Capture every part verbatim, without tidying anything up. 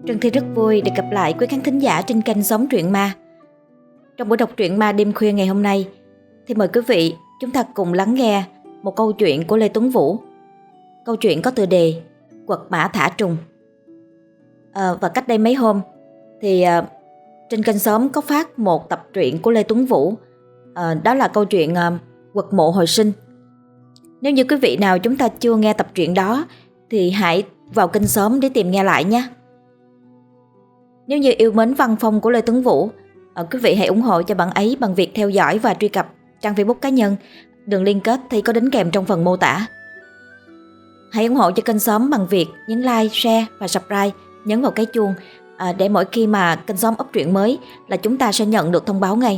Trân Thi rất vui được gặp lại quý khán thính giả trên kênh Sống Truyện Ma. Trong buổi đọc truyện ma đêm khuya ngày hôm nay thì mời quý vị chúng ta cùng lắng nghe một câu chuyện của Lê Tuấn Vũ. Câu chuyện có tựa đề Quật Mã Thả Trùng. à, Và cách đây mấy hôm thì à, trên kênh Xóm có phát một tập truyện của Lê Tuấn Vũ. à, Đó là câu chuyện à, Quật Mộ Hồi Sinh. Nếu như quý vị nào chúng ta chưa nghe tập truyện đó thì hãy vào kênh Xóm để tìm nghe lại nhé. Nếu như yêu mến văn phong của Lê Tuấn Vũ, quý vị hãy ủng hộ cho bạn ấy bằng việc theo dõi và truy cập trang Facebook cá nhân. Đường liên kết thì có đính kèm trong phần mô tả. Hãy ủng hộ cho kênh Xóm bằng việc nhấn like, share và subscribe, nhấn vào cái chuông để mỗi khi mà kênh Xóm up truyện mới là chúng ta sẽ nhận được thông báo ngay.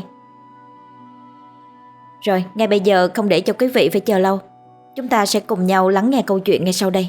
Rồi, ngay bây giờ không để cho quý vị phải chờ lâu, chúng ta sẽ cùng nhau lắng nghe câu chuyện ngay sau đây.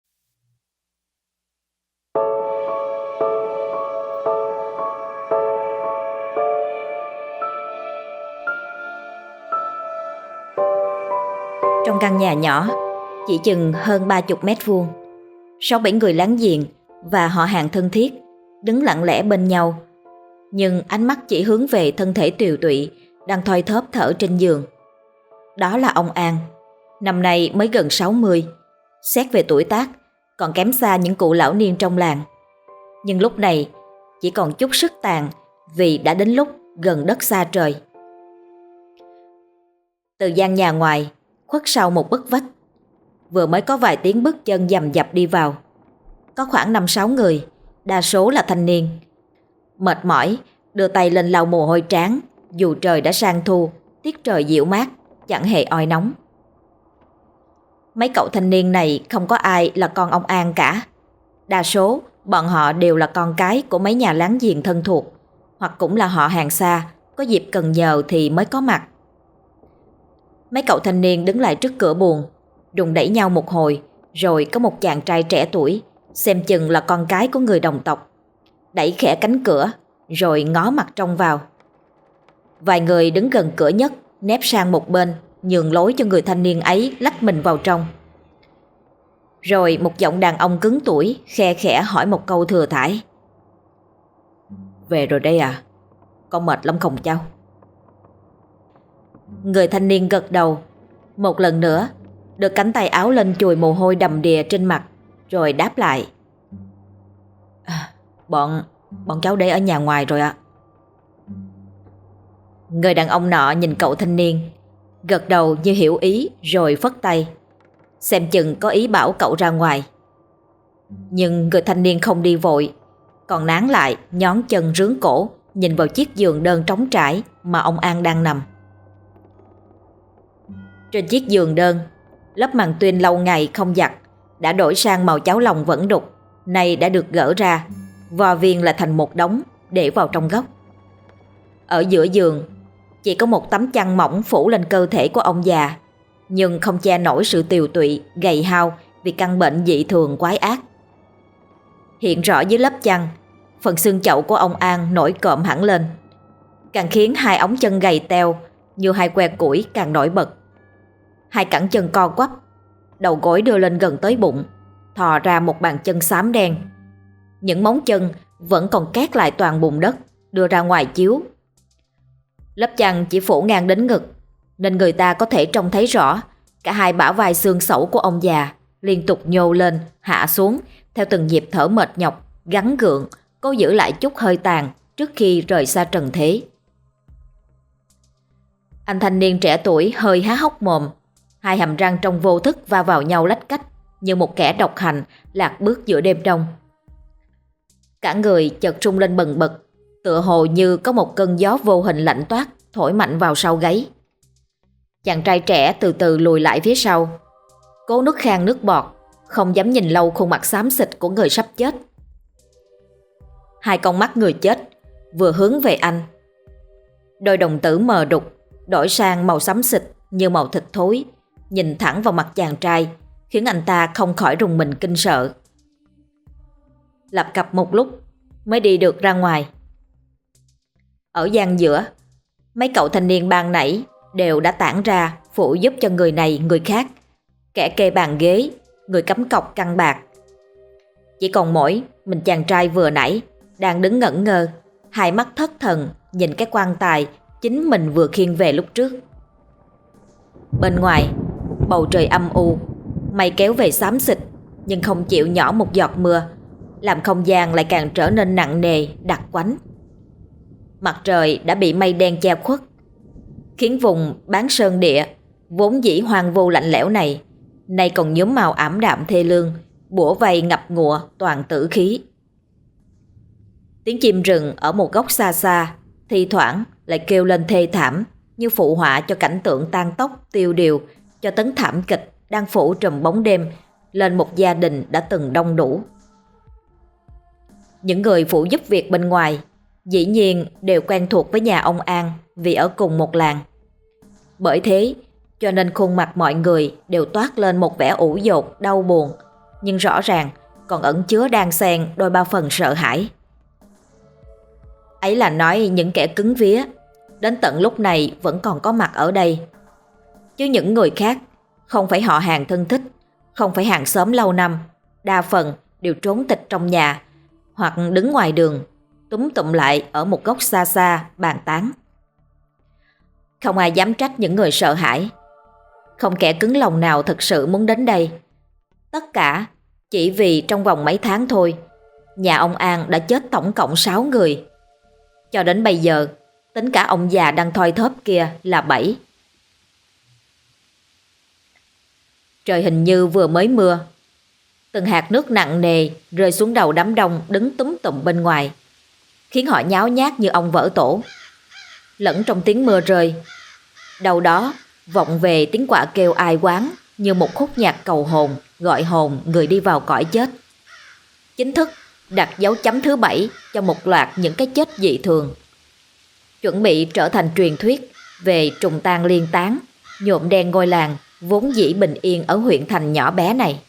Trong căn nhà nhỏ, chỉ chừng hơn ba chục mét vuông, sáu bảy người láng giềng và họ hàng thân thiết đứng lặng lẽ bên nhau, nhưng ánh mắt chỉ hướng về thân thể tiều tụy đang thoi thóp thở trên giường. Đó là ông An, năm nay mới gần sáu mươi, xét về tuổi tác còn kém xa những cụ lão niên trong làng, nhưng lúc này chỉ còn chút sức tàn vì đã đến lúc gần đất xa trời. Từ gian nhà ngoài khuất sau một bức vách, vừa mới có vài tiếng bước chân dầm dập đi vào. Có khoảng năm sáu người, đa số là thanh niên. Mệt mỏi, đưa tay lên lau mồ hôi trán, dù trời đã sang thu, tiết trời dịu mát, chẳng hề oi nóng. Mấy cậu thanh niên này không có ai là con ông An cả. Đa số bọn họ đều là con cái của mấy nhà láng giềng thân thuộc, hoặc cũng là họ hàng xa, có dịp cần nhờ thì mới có mặt. Mấy cậu thanh niên đứng lại trước cửa buồng, đùng đẩy nhau một hồi, rồi có một chàng trai trẻ tuổi, xem chừng là con cái của người đồng tộc, đẩy khẽ cánh cửa, rồi ngó mặt trong vào. Vài người đứng gần cửa nhất nép sang một bên, nhường lối cho người thanh niên ấy lách mình vào trong. Rồi một giọng đàn ông cứng tuổi khe khẽ hỏi một câu thừa thãi: "Về rồi đây à? Con mệt lắm không cháu?" Người thanh niên gật đầu, một lần nữa đưa cánh tay áo lên chùi mồ hôi đầm đìa trên mặt, rồi đáp lại: à, Bọn bọn cháu để ở nhà ngoài rồi ạ. Người đàn ông nọ nhìn cậu thanh niên, gật đầu như hiểu ý rồi phất tay, xem chừng có ý bảo cậu ra ngoài. Nhưng người thanh niên không đi vội, còn nán lại nhón chân rướn cổ nhìn vào chiếc giường đơn trống trải mà ông An đang nằm. Trên chiếc giường đơn, lớp màn tuyên lâu ngày không giặt đã đổi sang màu cháo lòng vẫn đục, nay đã được gỡ ra, vò viên lại thành một đống để vào trong góc. Ở giữa giường chỉ có một tấm chăn mỏng phủ lên cơ thể của ông già, nhưng không che nổi sự tiều tụy, gầy hao vì căn bệnh dị thường quái ác. Hiện rõ dưới lớp chăn, phần xương chậu của ông An nổi cộm hẳn lên, càng khiến hai ống chân gầy teo như hai que củi càng nổi bật. Hai cẳng chân co quắp, đầu gối đưa lên gần tới bụng, thò ra một bàn chân xám đen. Những móng chân vẫn còn két lại toàn bùn đất đưa ra ngoài chiếu. Lớp chăn chỉ phủ ngang đến ngực, nên người ta có thể trông thấy rõ cả hai bả vai xương xẩu của ông già liên tục nhô lên, hạ xuống theo từng nhịp thở mệt nhọc, gắng gượng, cố giữ lại chút hơi tàn trước khi rời xa trần thế. Anh thanh niên trẻ tuổi hơi há hốc mồm, hai hàm răng trong vô thức va vào nhau lách cách như một kẻ độc hành lạc bước giữa đêm đông. Cả người chợt rung lên bần bật, tựa hồ như có một cơn gió vô hình lạnh toát thổi mạnh vào sau gáy. Chàng trai trẻ từ từ lùi lại phía sau, cố nuốt khan nước bọt, không dám nhìn lâu khuôn mặt xám xịt của người sắp chết. Hai con mắt người chết vừa hướng về anh, đôi đồng tử mờ đục đổi sang màu xám xịt như màu thịt thối, nhìn thẳng vào mặt chàng trai, khiến anh ta không khỏi rùng mình kinh sợ. Lập cập một lúc mới đi được ra ngoài. Ở gian giữa, mấy cậu thanh niên ban nãy đều đã tản ra phụ giúp cho người này người khác, kẻ kê bàn ghế, người cắm cọc căng bạc. Chỉ còn mỗi mình chàng trai vừa nãy đang đứng ngẩn ngơ, hai mắt thất thần nhìn cái quan tài chính mình vừa khiêng về lúc trước. Bên ngoài, bầu trời âm u, mây kéo về xám xịt nhưng không chịu nhỏ một giọt mưa, làm không gian lại càng trở nên nặng nề, đặc quánh. Mặt trời đã bị mây đen che khuất, khiến vùng bán sơn địa vốn dĩ hoang vu lạnh lẽo này nay còn nhuốm màu ảm đạm thê lương, bủa vây ngập ngụa toàn tử khí. Tiếng chim rừng ở một góc xa xa thi thoảng lại kêu lên thê thảm, như phụ họa cho cảnh tượng tan tóc tiêu điều, cho tấn thảm kịch đang phủ trùm bóng đêm lên một gia đình đã từng đông đủ. Những người phụ giúp việc bên ngoài dĩ nhiên đều quen thuộc với nhà ông An vì ở cùng một làng. Bởi thế cho nên khuôn mặt mọi người đều toát lên một vẻ ủ dột, đau buồn, nhưng rõ ràng còn ẩn chứa đan xen đôi ba phần sợ hãi. Ấy là nói những kẻ cứng vía đến tận lúc này vẫn còn có mặt ở đây. Chứ những người khác, không phải họ hàng thân thích, không phải hàng xóm lâu năm, đa phần đều trốn tịch trong nhà hoặc đứng ngoài đường, túm tụm lại ở một góc xa xa bàn tán. Không ai dám trách những người sợ hãi, không kẻ cứng lòng nào thực sự muốn đến đây. Tất cả chỉ vì trong vòng mấy tháng thôi, nhà ông An đã chết tổng cộng sáu người. Cho đến bây giờ, tính cả ông già đang thoi thóp kia là bảy. Trời hình như vừa mới mưa. Từng hạt nước nặng nề rơi xuống đầu đám đông đứng túm tụm bên ngoài, khiến họ nháo nhác như ong vỡ tổ. Lẫn trong tiếng mưa rơi, đâu đó vọng về tiếng quạ kêu ai oán như một khúc nhạc cầu hồn, gọi hồn người đi vào cõi chết. Chính thức đặt dấu chấm thứ bảy cho một loạt những cái chết dị thường, chuẩn bị trở thành truyền thuyết về trùng tang liên tán, nhuộm đen ngôi làng vốn dĩ bình yên ở huyện thành nhỏ bé này.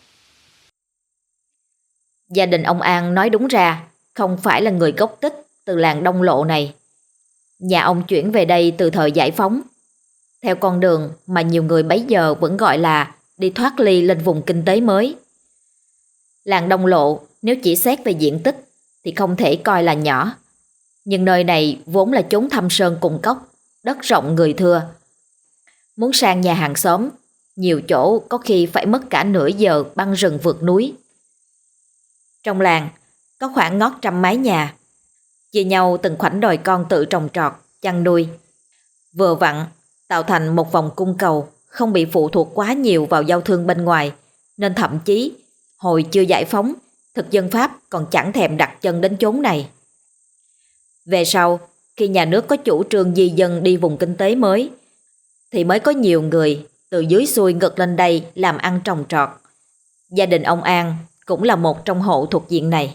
Gia đình ông An nói đúng ra không phải là người gốc tích từ làng Đông Lộ này. Nhà ông chuyển về đây từ thời giải phóng, theo con đường mà nhiều người bấy giờ vẫn gọi là đi thoát ly lên vùng kinh tế mới. Làng Đông Lộ nếu chỉ xét về diện tích thì không thể coi là nhỏ, nhưng nơi này vốn là chốn thâm sơn cùng cốc, đất rộng người thưa. Muốn sang nhà hàng xóm, nhiều chỗ có khi phải mất cả nửa giờ băng rừng vượt núi. Trong làng có khoảng ngót trăm mái nhà, chia nhau từng khoảnh đồi con tự trồng trọt, chăn nuôi, vừa vặn tạo thành một vòng cung cầu không bị phụ thuộc quá nhiều vào giao thương bên ngoài, nên thậm chí hồi chưa giải phóng, thực dân Pháp còn chẳng thèm đặt chân đến chốn này. Về sau, khi nhà nước có chủ trương di dân đi vùng kinh tế mới, thì mới có nhiều người từ dưới xuôi ngược lên đây làm ăn trồng trọt. Gia đình ông An cũng là một trong hộ thuộc diện này.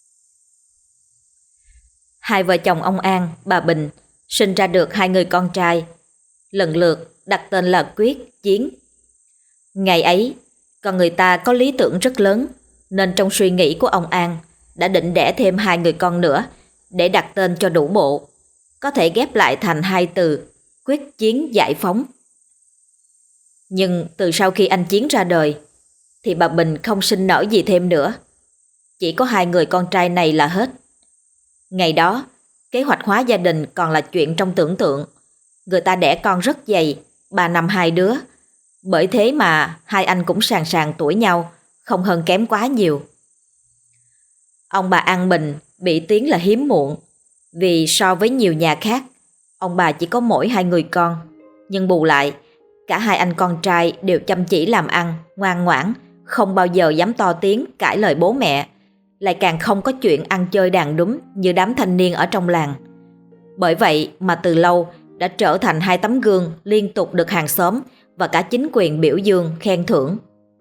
Hai vợ chồng ông An, bà Bình sinh ra được hai người con trai, lần lượt đặt tên là Quyết, Chiến. Ngày ấy, con người ta có lý tưởng rất lớn, nên trong suy nghĩ của ông An đã định đẻ thêm hai người con nữa để đặt tên cho đủ bộ, có thể ghép lại thành hai từ Quyết Chiến giải phóng. Nhưng từ sau khi anh Chiến ra đời thì bà Bình không sinh nở gì thêm nữa, chỉ có hai người con trai này là hết. Ngày đó, kế hoạch hóa gia đình còn là chuyện trong tưởng tượng. Người ta đẻ con rất dày, ba năm hai đứa. Bởi thế mà hai anh cũng sàn sàn tuổi nhau, không hơn kém quá nhiều. Ông bà An Bình bị tiếng là hiếm muộn, vì so với nhiều nhà khác, ông bà chỉ có mỗi hai người con. Nhưng bù lại, cả hai anh con trai đều chăm chỉ làm ăn, ngoan ngoãn, không bao giờ dám to tiếng cãi lời bố mẹ, lại càng không có chuyện ăn chơi đàn đúm như đám thanh niên ở trong làng. Bởi vậy mà từ lâu đã trở thành hai tấm gương liên tục được hàng xóm và cả chính quyền biểu dương, khen thưởng.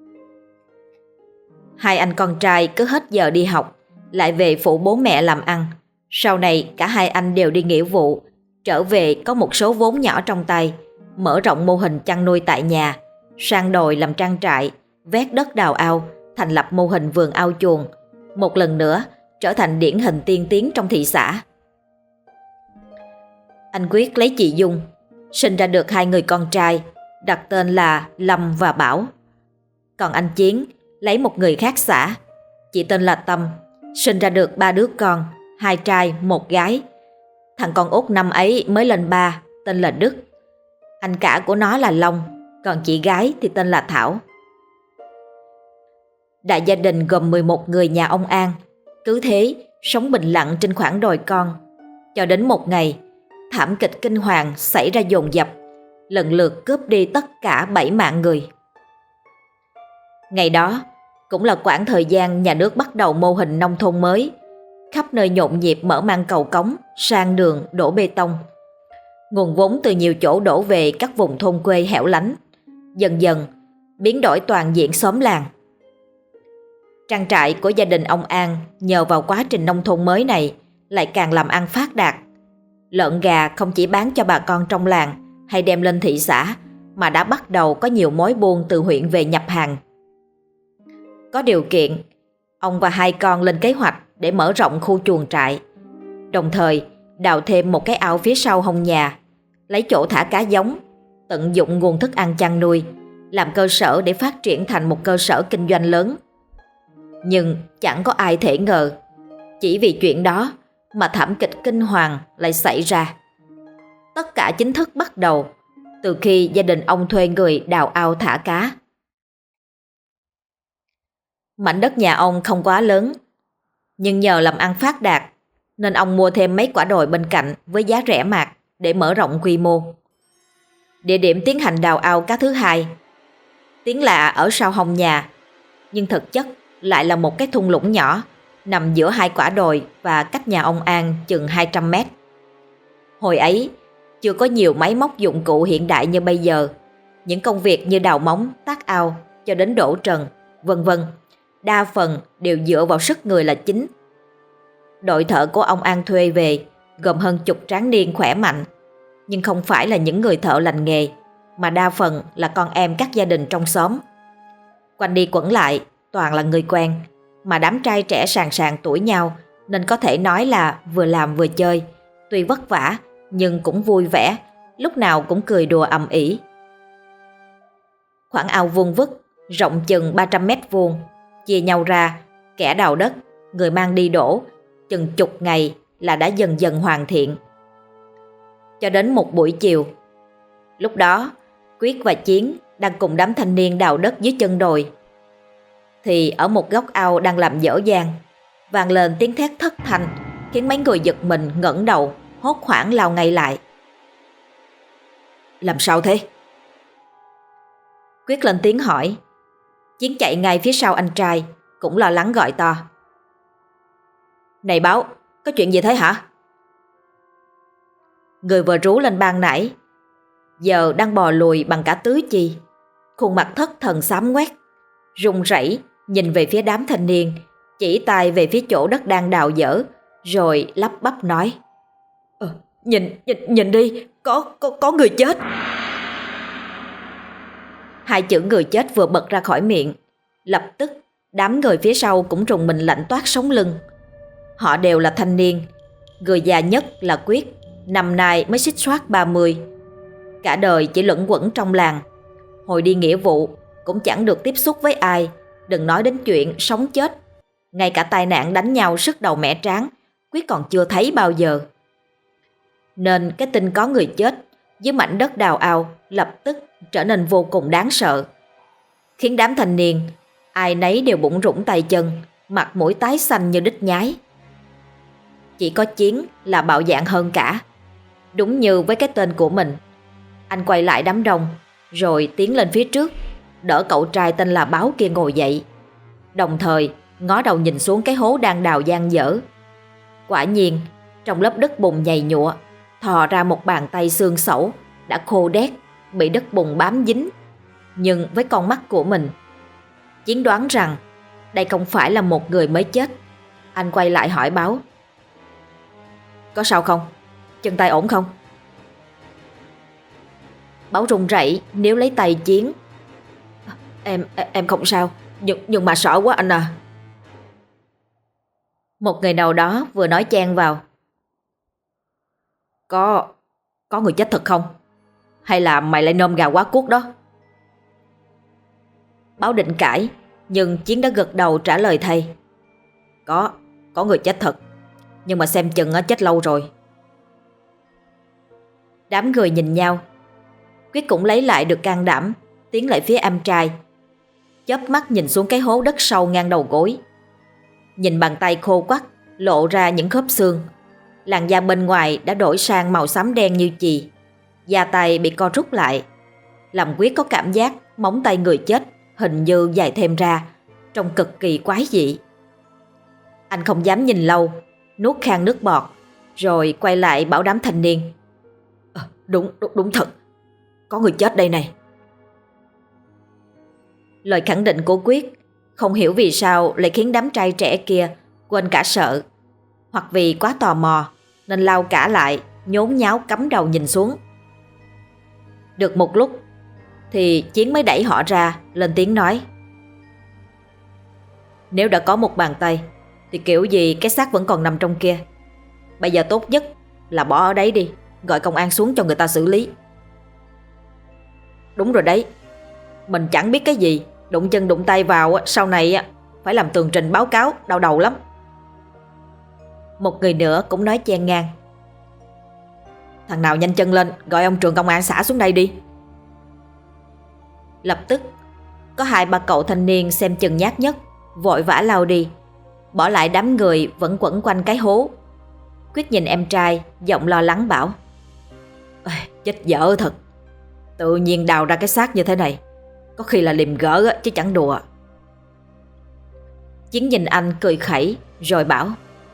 Hai anh con trai cứ hết giờ đi học lại về phụ bố mẹ làm ăn. Sau này cả hai anh đều đi nghĩa vụ, trở về có một số vốn nhỏ trong tay, mở rộng mô hình chăn nuôi tại nhà, sang đồi làm trang trại, vét đất đào ao, thành lập mô hình vườn ao chuồng, một lần nữa trở thành điển hình tiên tiến trong thị xã. Anh Quyết lấy chị Dung, sinh ra được hai người con trai, đặt tên là Lâm và Bảo. Còn anh Chiến lấy một người khác xã, chị tên là Tâm, Sinh ra được ba đứa con, hai trai, một gái. Thằng con út năm ấy mới lên ba, tên là Đức. Anh cả của nó là Long, còn chị gái thì tên là Thảo. Đại gia đình gồm mười một người nhà ông An, cứ thế sống bình lặng trên khoảng đồi con. Cho đến một ngày, thảm kịch kinh hoàng xảy ra dồn dập, lần lượt cướp đi tất cả bảy mạng người. Ngày đó cũng là quãng thời gian nhà nước bắt đầu mô hình nông thôn mới. Khắp nơi nhộn nhịp mở mang cầu cống, sang đường, đổ bê tông. Nguồn vốn từ nhiều chỗ đổ về các vùng thôn quê hẻo lánh, dần dần biến đổi toàn diện xóm làng. Trang trại của gia đình ông An nhờ vào quá trình nông thôn mới này lại càng làm ăn phát đạt. Lợn gà không chỉ bán cho bà con trong làng hay đem lên thị xã, mà đã bắt đầu có nhiều mối buôn từ huyện về nhập hàng. Có điều kiện, ông và hai con lên kế hoạch để mở rộng khu chuồng trại, đồng thời đào thêm một cái ao phía sau hông nhà, lấy chỗ thả cá giống, tận dụng nguồn thức ăn chăn nuôi, làm cơ sở để phát triển thành một cơ sở kinh doanh lớn. Nhưng chẳng có ai thể ngờ, chỉ vì chuyện đó mà thảm kịch kinh hoàng lại xảy ra. Tất cả chính thức bắt đầu từ khi gia đình ông thuê người đào ao thả cá. Mảnh đất nhà ông không quá lớn, nhưng nhờ làm ăn phát đạt nên ông mua thêm mấy quả đồi bên cạnh với giá rẻ mạt để mở rộng quy mô. Địa điểm tiến hành đào ao cá thứ hai, tiếng lạ ở sau hông nhà, nhưng thực chất lại là một cái thung lũng nhỏ nằm giữa hai quả đồi và cách nhà ông An chừng hai trăm mét. Hồi ấy chưa có nhiều máy móc dụng cụ hiện đại như bây giờ. Những công việc như đào móng, tác ao cho đến đổ trần, vân vân, đa phần đều dựa vào sức người là chính. Đội thợ của ông An thuê về gồm hơn chục tráng niên khỏe mạnh, nhưng không phải là những người thợ lành nghề, mà đa phần là con em các gia đình trong xóm. Quanh đi quẩn lại toàn là người quen, mà đám trai trẻ sàn sàn tuổi nhau, nên có thể nói là vừa làm vừa chơi. Tuy vất vả nhưng cũng vui vẻ, lúc nào cũng cười đùa ầm ĩ. Khoảng ao vuông vức, rộng chừng ba trăm mét vuông, chia nhau ra, kẻ đào đất, người mang đi đổ, chừng chục ngày là đã dần dần hoàn thiện. Cho đến một buổi chiều, lúc đó Quyết và Chiến đang cùng đám thanh niên đào đất dưới chân đồi, thì ở một góc ao đang làm dở dang, vang lên tiếng thét thất thanh, khiến mấy người giật mình ngẩng đầu, hốt hoảng lao ngay lại. Làm sao thế? Quyết lên tiếng hỏi. Chiến chạy ngay phía sau anh trai, cũng lo lắng gọi to. Này Báo, có chuyện gì thế hả? Người vừa rú lên ban nãy giờ đang bò lùi bằng cả tứ chi, khuôn mặt thất thần xám ngoét, run rẩy nhìn về phía đám thanh niên, chỉ tay về phía chỗ đất đang đào dở, rồi lắp bắp nói. Ờ, nhìn, nhìn, nhìn đi, có, có, có người chết. Hai chữ người chết vừa bật ra khỏi miệng, lập tức đám người phía sau cũng rùng mình lạnh toát sống lưng. Họ đều là thanh niên, người già nhất là Quyết, năm nay mới xích xoát ba mươi. Cả đời chỉ luẩn quẩn trong làng, hồi đi nghĩa vụ cũng chẳng được tiếp xúc với ai, đừng nói đến chuyện sống chết. Ngay cả tai nạn đánh nhau sứt đầu mẻ trán, Quyết còn chưa thấy bao giờ. Nên cái tin có người chết dưới mảnh đất đào ao lập tức trở nên vô cùng đáng sợ, khiến đám thanh niên ai nấy đều bủn rủn tay chân, mặt mũi tái xanh như đít nhái. Chỉ có Chiến là bạo dạn hơn cả. Đúng như với cái tên của mình, anh quay lại đám đông rồi tiến lên phía trước, đỡ cậu trai tên là Báo kia ngồi dậy, đồng thời ngó đầu nhìn xuống cái hố đang đào dang dở. Quả nhiên trong lớp đất bùn nhầy nhụa thò ra một bàn tay xương xẩu đã khô đét, bị đất bùn bám dính. Nhưng với con mắt của mình, Chiến đoán rằng đây không phải là một người mới chết. Anh quay lại hỏi Báo. Có sao không? Chân tay ổn không? Báo run rẩy níu lấy tay Chiến. Em em không sao, nhưng, nhưng mà sợ quá anh à. Một người nào đó vừa nói chen vào. Có, có người chết thật không? Hay là mày lại nôm gà quá cuốc đó? Báo định cãi, nhưng Chiến đã gật đầu trả lời thay. Có, có người chết thật, nhưng mà xem chừng chết lâu rồi. Đám người nhìn nhau. Quyết cũng lấy lại được can đảm, tiến lại phía em trai, chớp mắt nhìn xuống cái hố đất sâu ngang đầu gối. Nhìn bàn tay khô quắt, lộ ra những khớp xương. Làn da bên ngoài đã đổi sang màu xám đen như chì. Da tay bị co rút lại, làm Quyết có cảm giác móng tay người chết hình như dài thêm ra, trông cực kỳ quái dị. Anh không dám nhìn lâu, nuốt khan nước bọt, rồi quay lại bảo đám thanh niên: à, đúng, đúng, đúng thật, có người chết đây này. Lời khẳng định của Quyết không hiểu vì sao lại khiến đám trai trẻ kia quên cả sợ, hoặc vì quá tò mò nên lao cả lại, nhốn nháo cắm đầu nhìn xuống. Được một lúc thì Chiến mới đẩy họ ra, lên tiếng nói: nếu đã có một bàn tay thì kiểu gì cái xác vẫn còn nằm trong kia. Bây giờ tốt nhất là bỏ ở đấy đi, gọi công an xuống cho người ta xử lý. Đúng rồi đấy, mình chẳng biết cái gì, đụng chân đụng tay vào sau này phải làm tường trình báo cáo, đau đầu lắm. Một người nữa cũng nói chen ngang: thằng nào nhanh chân lên, gọi ông trưởng công an xã xuống đây đi. Lập tức có hai ba cậu thanh niên xem chừng nhát nhất vội vã lao đi, bỏ lại đám người vẫn quẩn quanh cái hố. Quyết nhìn em trai, giọng lo lắng bảo: chết dở thật, tự nhiên đào ra cái xác như thế này, có khi là liềm gỡ chứ chẳng đùa. Chiến nhìn anh cười khẩy rồi bảo: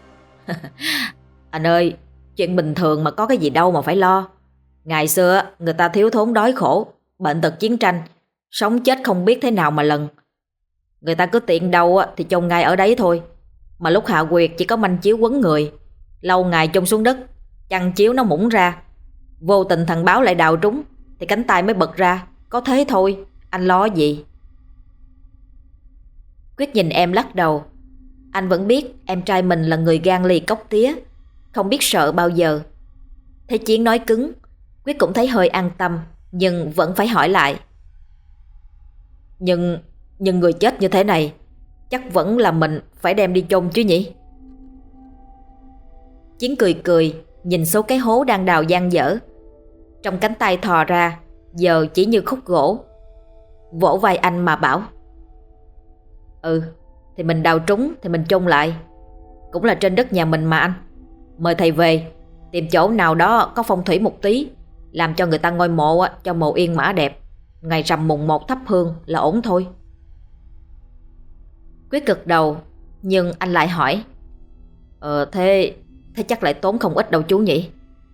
anh ơi, chuyện bình thường mà có cái gì đâu mà phải lo. Ngày xưa người ta thiếu thốn đói khổ, bệnh tật chiến tranh, sống chết không biết thế nào mà lần. Người ta cứ tiện đâu thì chôn ngay ở đấy thôi. Mà lúc hạ quyệt chỉ có manh chiếu quấn người, lâu ngày chôn xuống đất, chăn chiếu nó mũng ra, vô tình thằng báo lại đào trúng thì cánh tay mới bật ra, có thế thôi, anh lo gì. Quyết nhìn em lắc đầu. Anh vẫn biết em trai mình là người gan lì cóc tía, không biết sợ bao giờ. Thấy Chiến nói cứng, Quyết cũng thấy hơi an tâm, nhưng vẫn phải hỏi lại: Nhưng nhưng người chết như thế này chắc vẫn là mình phải đem đi chôn chứ nhỉ? Chiến cười cười, nhìn số cái hố đang đào dang dở. Trong cánh tay thò ra giờ chỉ như khúc gỗ, vỗ vai anh mà bảo: Ừ, thì mình đào trúng thì mình chôn lại, cũng là trên đất nhà mình mà anh. Mời thầy về, tìm chỗ nào đó có phong thủy một tí, làm cho người ta ngôi mộ cho mồ yên mã đẹp, ngày rằm mùng một thắp hương là ổn thôi. Quyết gật đầu, nhưng anh lại hỏi: Ờ thế, thế chắc lại tốn không ít đâu chú nhỉ?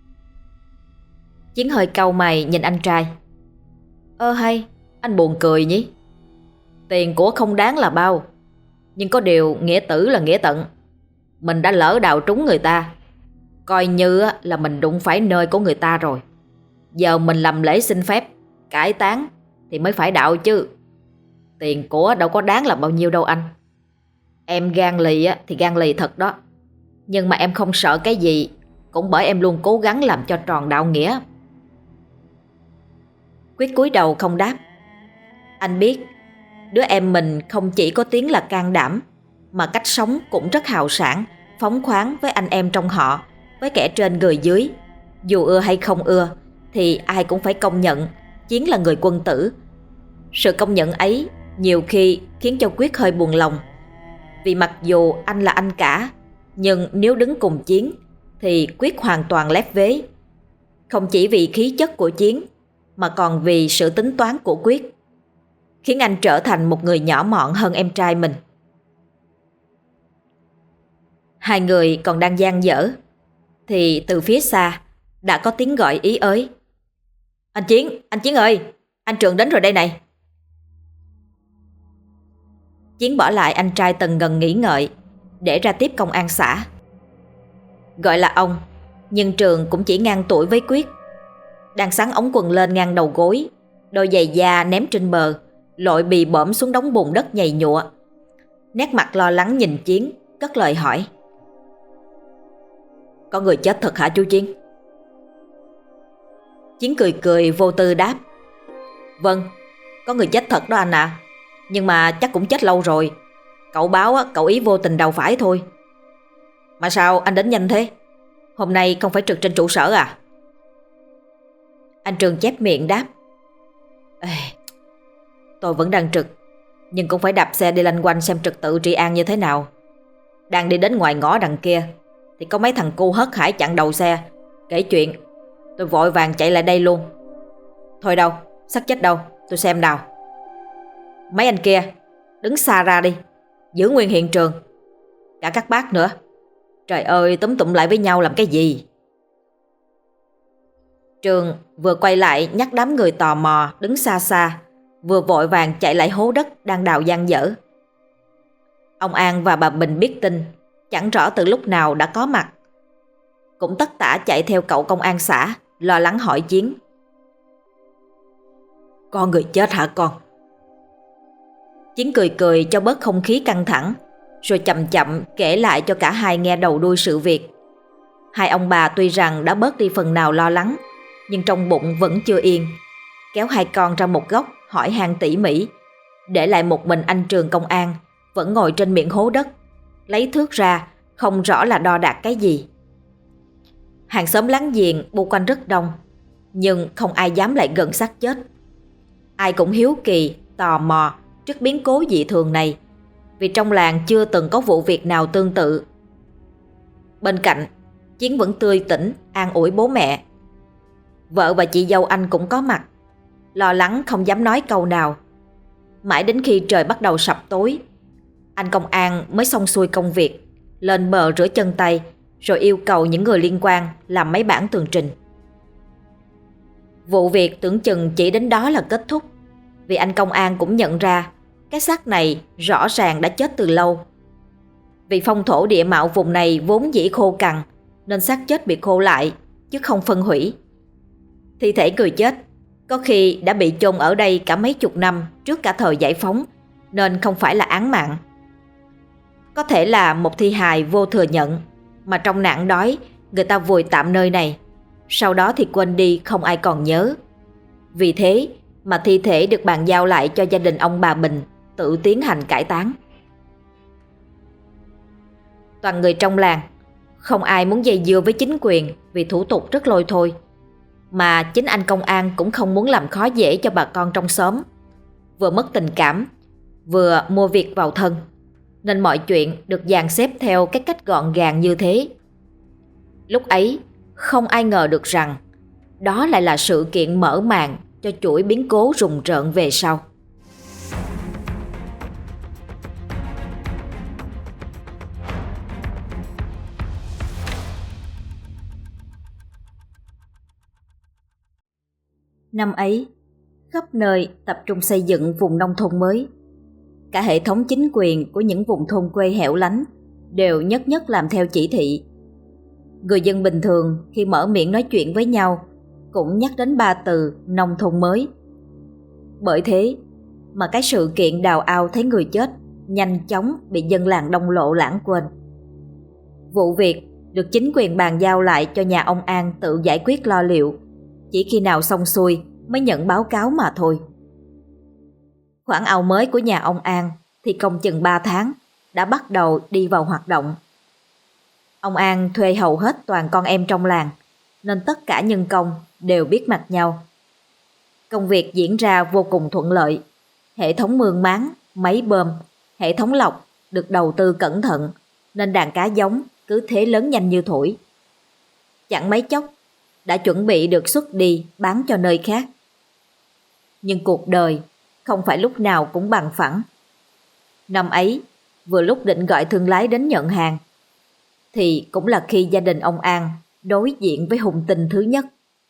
Chiến hơi cau mày nhìn anh trai: Ơ hay, anh buồn cười nhỉ? Tiền của không đáng là bao, nhưng có điều nghĩa tử là nghĩa tận. Mình đã lỡ đào trúng người ta, coi như là mình đụng phải nơi của người ta rồi. Giờ mình làm lễ xin phép, cải táng thì mới phải đạo chứ. Tiền của đâu có đáng là bao nhiêu đâu anh. Em gan lì thì gan lì thật đó, nhưng mà em không sợ cái gì, cũng bởi em luôn cố gắng làm cho tròn đạo nghĩa. Quyết cúi đầu không đáp. Anh biết đứa em mình không chỉ có tiếng là can đảm, mà cách sống cũng rất hào sảng, phóng khoáng với anh em trong họ, với kẻ trên người dưới. Dù ưa hay không ưa thì ai cũng phải công nhận Chiến là người quân tử. Sự công nhận ấy nhiều khi khiến cho Quyết hơi buồn lòng. Vì mặc dù anh là anh cả, nhưng nếu đứng cùng Chiến thì Quyết hoàn toàn lép vế. Không chỉ vì khí chất của Chiến, mà còn vì sự tính toán của Quyết, khiến anh trở thành một người nhỏ mọn hơn em trai mình. Hai người còn đang dang dở thì từ phía xa đã có tiếng gọi ý ới: Anh Chiến, anh Chiến ơi, anh Trường đến rồi đây này. Chiến bỏ lại anh trai Tần Ngần nghĩ ngợi để ra tiếp công an xã. Gọi là ông, nhưng Trường cũng chỉ ngang tuổi với Quyết. Đang xắn ống quần lên ngang đầu gối, đôi giày da ném trên bờ, lội bì bõm xuống đống bùn đất nhầy nhụa. Nét mặt lo lắng nhìn Chiến, cất lời hỏi: Có người chết thật hả chú Chiến? Chiến cười cười vô tư đáp: Vâng, có người chết thật đó anh ạ. À. Nhưng mà chắc cũng chết lâu rồi. Cậu báo cậu ý vô tình đào phải thôi. Mà sao anh đến nhanh thế? Hôm nay không phải trực trên trụ sở à? Anh Trường chép miệng đáp: Ê, tôi vẫn đang trực, nhưng cũng phải đạp xe đi lanh quanh xem trật tự trị an như thế nào. Đang đi đến ngoài ngõ đằng kia thì có mấy thằng cu hớt hải chặn đầu xe kể chuyện. Tôi vội vàng chạy lại đây luôn. Thôi đâu, xác chết đâu, tôi xem nào. Mấy anh kia, đứng xa ra đi, giữ nguyên hiện trường. Cả các bác nữa. Trời ơi, túm tụm lại với nhau làm cái gì? Trường vừa quay lại nhắc đám người tò mò đứng xa xa, vừa vội vàng chạy lại hố đất đang đào dang dở. Ông An và bà Bình biết tin, chẳng rõ từ lúc nào đã có mặt. Cũng tất tả chạy theo cậu công an xã, lo lắng hỏi Chiến. Con người chết hả con? Chiến cười cười cho bớt không khí căng thẳng, rồi chậm chậm kể lại cho cả hai nghe đầu đuôi sự việc. Hai ông bà tuy rằng đã bớt đi phần nào lo lắng, nhưng trong bụng vẫn chưa yên, kéo hai con ra một góc hỏi han tỉ mỉ, để lại một mình anh Trường công an vẫn ngồi trên miệng hố đất, lấy thước ra không rõ là đo đạc cái gì. Hàng xóm láng giềng bu quanh rất đông, nhưng không ai dám lại gần xác chết. Ai cũng hiếu kỳ, tò mò trước biến cố dị thường này, vì trong làng chưa từng có vụ việc nào tương tự. Bên cạnh, Chiến vẫn tươi tỉnh an ủi bố mẹ. Vợ và chị dâu anh cũng có mặt, lo lắng không dám nói câu nào. Mãi đến khi trời bắt đầu sập tối, anh công an mới xong xuôi công việc, lên bờ rửa chân tay, rồi yêu cầu những người liên quan làm mấy bản tường trình. Vụ việc tưởng chừng chỉ đến đó là kết thúc, vì anh công an cũng nhận ra cái xác này rõ ràng đã chết từ lâu. Vì phong thổ địa mạo vùng này vốn dĩ khô cằn, nên xác chết bị khô lại chứ không phân hủy. Thi thể người chết có khi đã bị chôn ở đây cả mấy chục năm trước cả thời giải phóng, nên không phải là án mạng. Có thể là một thi hài vô thừa nhận, mà trong nạn đói người ta vùi tạm nơi này, sau đó thì quên đi không ai còn nhớ. Vì thế mà thi thể được bàn giao lại cho gia đình ông bà Bình tự tiến hành cải táng. Toàn người trong làng, không ai muốn dây dưa với chính quyền vì thủ tục rất lôi thôi, mà chính anh công an cũng không muốn làm khó dễ cho bà con trong xóm. Vừa mất tình cảm, vừa mua việc vào thân, nên mọi chuyện được dàn xếp theo cái cách gọn gàng như thế. Lúc ấy không ai ngờ được rằng đó lại là sự kiện mở màn cho chuỗi biến cố rùng rợn về sau. Năm ấy, khắp nơi tập trung xây dựng vùng nông thôn mới. Cả hệ thống chính quyền của những vùng thôn quê hẻo lánh đều nhất nhất làm theo chỉ thị. Người dân bình thường khi mở miệng nói chuyện với nhau cũng nhắc đến ba từ nông thôn mới. Bởi thế mà cái sự kiện đào ao thấy người chết nhanh chóng bị dân làng đông lộ lãng quên. Vụ việc được chính quyền bàn giao lại cho nhà ông An tự giải quyết lo liệu, chỉ khi nào xong xuôi mới nhận báo cáo mà thôi. Khoản ao mới của nhà ông An thì công chừng ba tháng đã bắt đầu đi vào hoạt động. Ông An thuê hầu hết toàn con em trong làng, nên tất cả nhân công đều biết mặt nhau. Công việc diễn ra vô cùng thuận lợi. Hệ thống mương máng, máy bơm, hệ thống lọc được đầu tư cẩn thận, nên đàn cá giống cứ thế lớn nhanh như thổi. Chẳng mấy chốc đã chuẩn bị được xuất đi bán cho nơi khác. Nhưng cuộc đời không phải lúc nào cũng bằng phẳng. Năm ấy, vừa lúc định gọi thương lái đến nhận hàng, thì cũng là khi gia đình ông An đối diện với hung tin thứ nhất.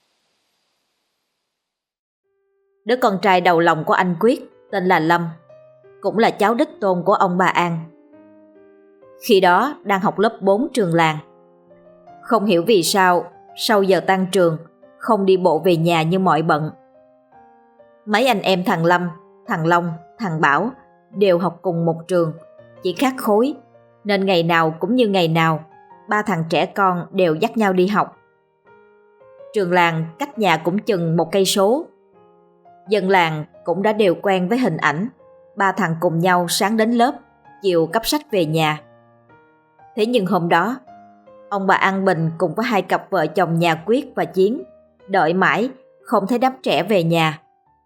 Đứa con trai đầu lòng của anh Quyết tên là Lâm, cũng là cháu đích tôn của ông bà An. Khi đó đang học lớp bốn trường làng. Không hiểu vì sao sau giờ tan trường không đi bộ về nhà như mọi bận. Mấy anh em thằng Lâm, thằng Long, thằng Bảo đều học cùng một trường, chỉ khác khối, nên ngày nào cũng như ngày nào, ba thằng trẻ con đều dắt nhau đi học. Trường làng cách nhà cũng chừng một cây số. Dân làng cũng đã đều quen với hình ảnh ba thằng cùng nhau sáng đến lớp, chiều cắp sách về nhà. Thế nhưng hôm đó Ông bà An Bình cùng với hai cặp vợ chồng nhà Quyết và Chiến đợi mãi không thấy đám trẻ về nhà.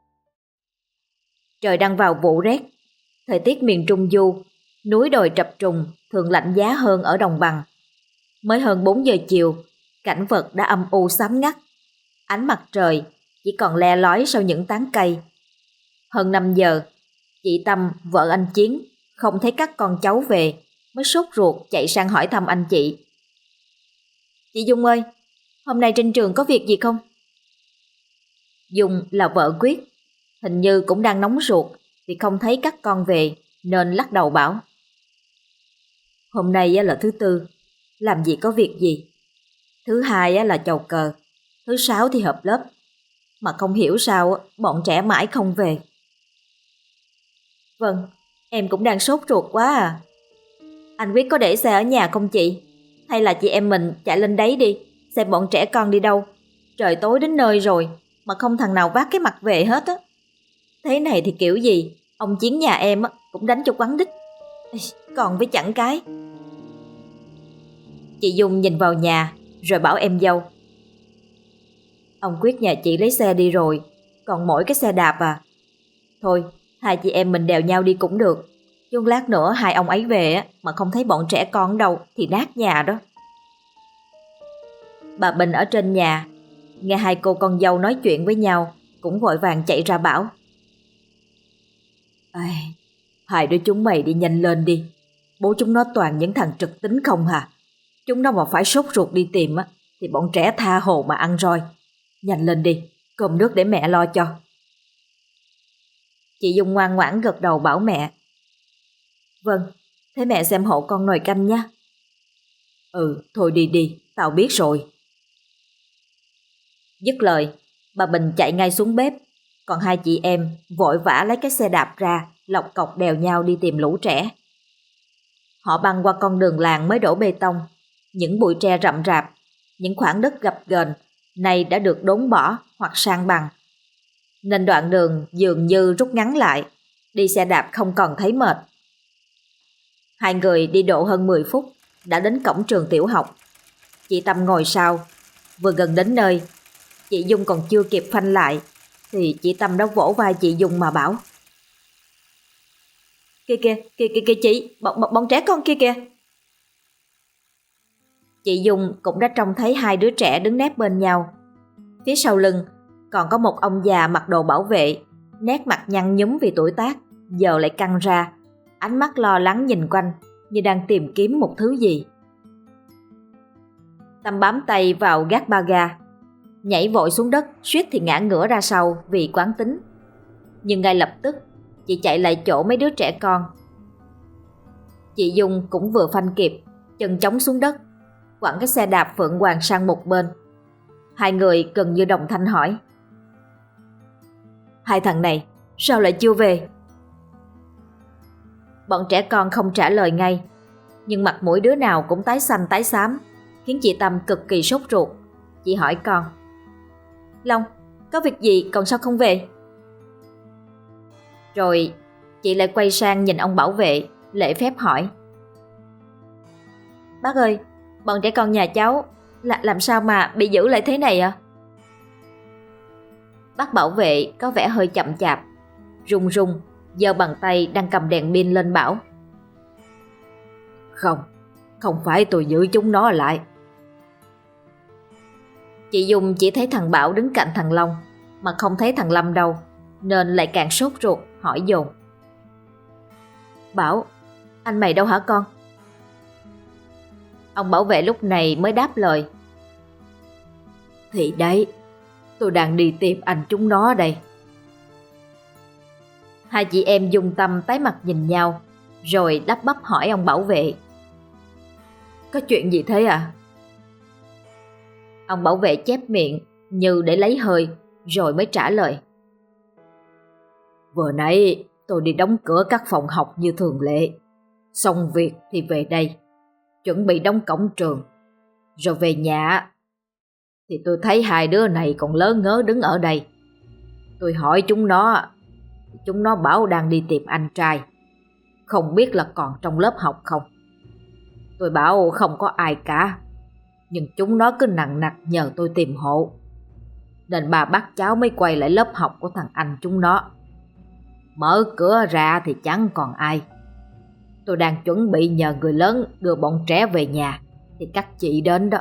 Trời đang vào vụ rét, thời tiết miền Trung Du, núi đồi trập trùng thường lạnh giá hơn ở đồng bằng. Mới hơn bốn giờ chiều, cảnh vật đã âm u xám ngắt. Ánh mặt trời chỉ còn le lói sau những tán cây. Hơn năm giờ, chị Tâm, vợ anh Chiến, không thấy các con cháu về, mới sốt ruột chạy sang hỏi thăm anh chị. Chị Dung ơi, hôm nay trên trường có việc gì không? Dung là vợ Quyết, hình như cũng đang nóng ruột vì không thấy các con về nên lắc đầu bảo: Hôm nay là thứ tư, làm gì có việc gì. Thứ hai là chầu cờ, thứ sáu thì họp lớp, mà không hiểu sao bọn trẻ mãi không về. Vâng, em cũng đang sốt ruột quá à. Anh Quyết có để xe ở nhà không chị? Hay là chị em mình chạy lên đấy đi, xem bọn trẻ con đi đâu. Trời tối đến nơi rồi mà không thằng nào vác cái mặt về hết á. Thế này thì kiểu gì ông Chiến nhà em cũng đánh cho quắn đít. Còn với chẳng cái. Chị Dung nhìn vào nhà rồi bảo em dâu: Ông Quyết nhà chị lấy xe đi rồi, còn mỗi cái xe đạp à. Thôi, hai chị em mình đèo nhau đi cũng được, chứ lát nữa hai ông ấy về mà không thấy bọn trẻ con đâu thì nát nhà đó. Bà Bình ở trên nhà nghe hai cô con dâu nói chuyện với nhau cũng vội vàng chạy ra bảo: Ai, hai đứa chúng mày đi nhanh lên đi, bố chúng nó toàn những thằng trực tính không hả. Chúng nó mà phải sốt ruột đi tìm á thì bọn trẻ tha hồ mà ăn roi. Nhanh lên đi, cơm nước để mẹ lo cho. Chị Dung ngoan ngoãn gật đầu bảo mẹ: Vâng, thế mẹ xem hộ con nồi canh nhé. Ừ, thôi đi đi, tao biết rồi. Dứt lời, bà Bình chạy ngay xuống bếp, còn hai chị em vội vã lấy cái xe đạp ra, lọc cọc đèo nhau đi tìm lũ trẻ. Họ băng qua con đường làng mới đổ bê tông, những bụi tre rậm rạp, những khoảng đất gập ghềnh nay đã được đốn bỏ hoặc san bằng, nên đoạn đường dường như rút ngắn lại, đi xe đạp không còn thấy mệt. Hai người đi độ hơn mười phút đã đến cổng trường tiểu học. Chị Tâm ngồi sau, vừa gần đến nơi, chị Dung còn chưa kịp phanh lại thì chị Tâm đã vỗ vai chị Dung mà bảo: Kìa kìa, kìa kìa, kìa chị, bọn, bọn, bọn trẻ con kia kìa. Chị Dung cũng đã trông thấy hai đứa trẻ đứng nép bên nhau. Phía sau lưng còn có một ông già mặc đồ bảo vệ, nét mặt nhăn nhúm vì tuổi tác, giờ lại căng ra, ánh mắt lo lắng nhìn quanh như đang tìm kiếm một thứ gì. Tâm bám tay vào gác ba ga, nhảy vội xuống đất, suýt thì ngã ngửa ra sau vì quán tính. Nhưng ngay lập tức chị chạy lại chỗ mấy đứa trẻ con. Chị Dung cũng vừa phanh kịp, chân chống xuống đất, quẳng cái xe đạp Phượng Hoàng sang một bên. Hai người gần như đồng thanh hỏi: Hai thằng này sao lại chưa về? Bọn trẻ con không trả lời ngay, nhưng mặt mũi đứa nào cũng tái xanh tái xám, khiến chị Tâm cực kỳ sốt ruột. Chị hỏi con: Long, có việc gì còn sao không về? Rồi chị lại quay sang nhìn ông bảo vệ, lễ phép hỏi: Bác ơi, bọn trẻ con nhà cháu là làm sao mà bị giữ lại thế này ạ? À? Bác bảo vệ có vẻ hơi chậm chạp, run run giơ bàn tay đang cầm đèn pin lên bảo: Không, không phải tôi giữ chúng nó lại. Chị Dung chỉ thấy thằng Bảo đứng cạnh thằng Long mà không thấy thằng Lâm đâu, nên lại càng sốt ruột hỏi dồn: Bảo, anh mày đâu hả con? Ông bảo vệ lúc này mới đáp lời: Thì đấy, tôi đang đi tìm anh chúng nó đây. Hai chị em Dung Tâm tái mặt nhìn nhau, rồi đắp bắp hỏi ông bảo vệ: Có chuyện gì thế à? Ông bảo vệ chép miệng như để lấy hơi, rồi mới trả lời: Vừa nãy tôi đi đóng cửa các phòng học như thường lệ, xong việc thì về đây, chuẩn bị đóng cổng trường. Rồi về nhà thì tôi thấy hai đứa này còn lớn ngớ đứng ở đây. Tôi hỏi chúng nó, chúng nó bảo đang đi tìm anh trai, không biết là còn trong lớp học không. Tôi bảo không có ai cả, nhưng chúng nó cứ nằng nặc nhờ tôi tìm hộ, nên bà bắt cháu mới quay lại lớp học của thằng anh chúng nó. Mở cửa ra thì chẳng còn ai. Tôi đang chuẩn bị nhờ người lớn đưa bọn trẻ về nhà thì các chị đến đó.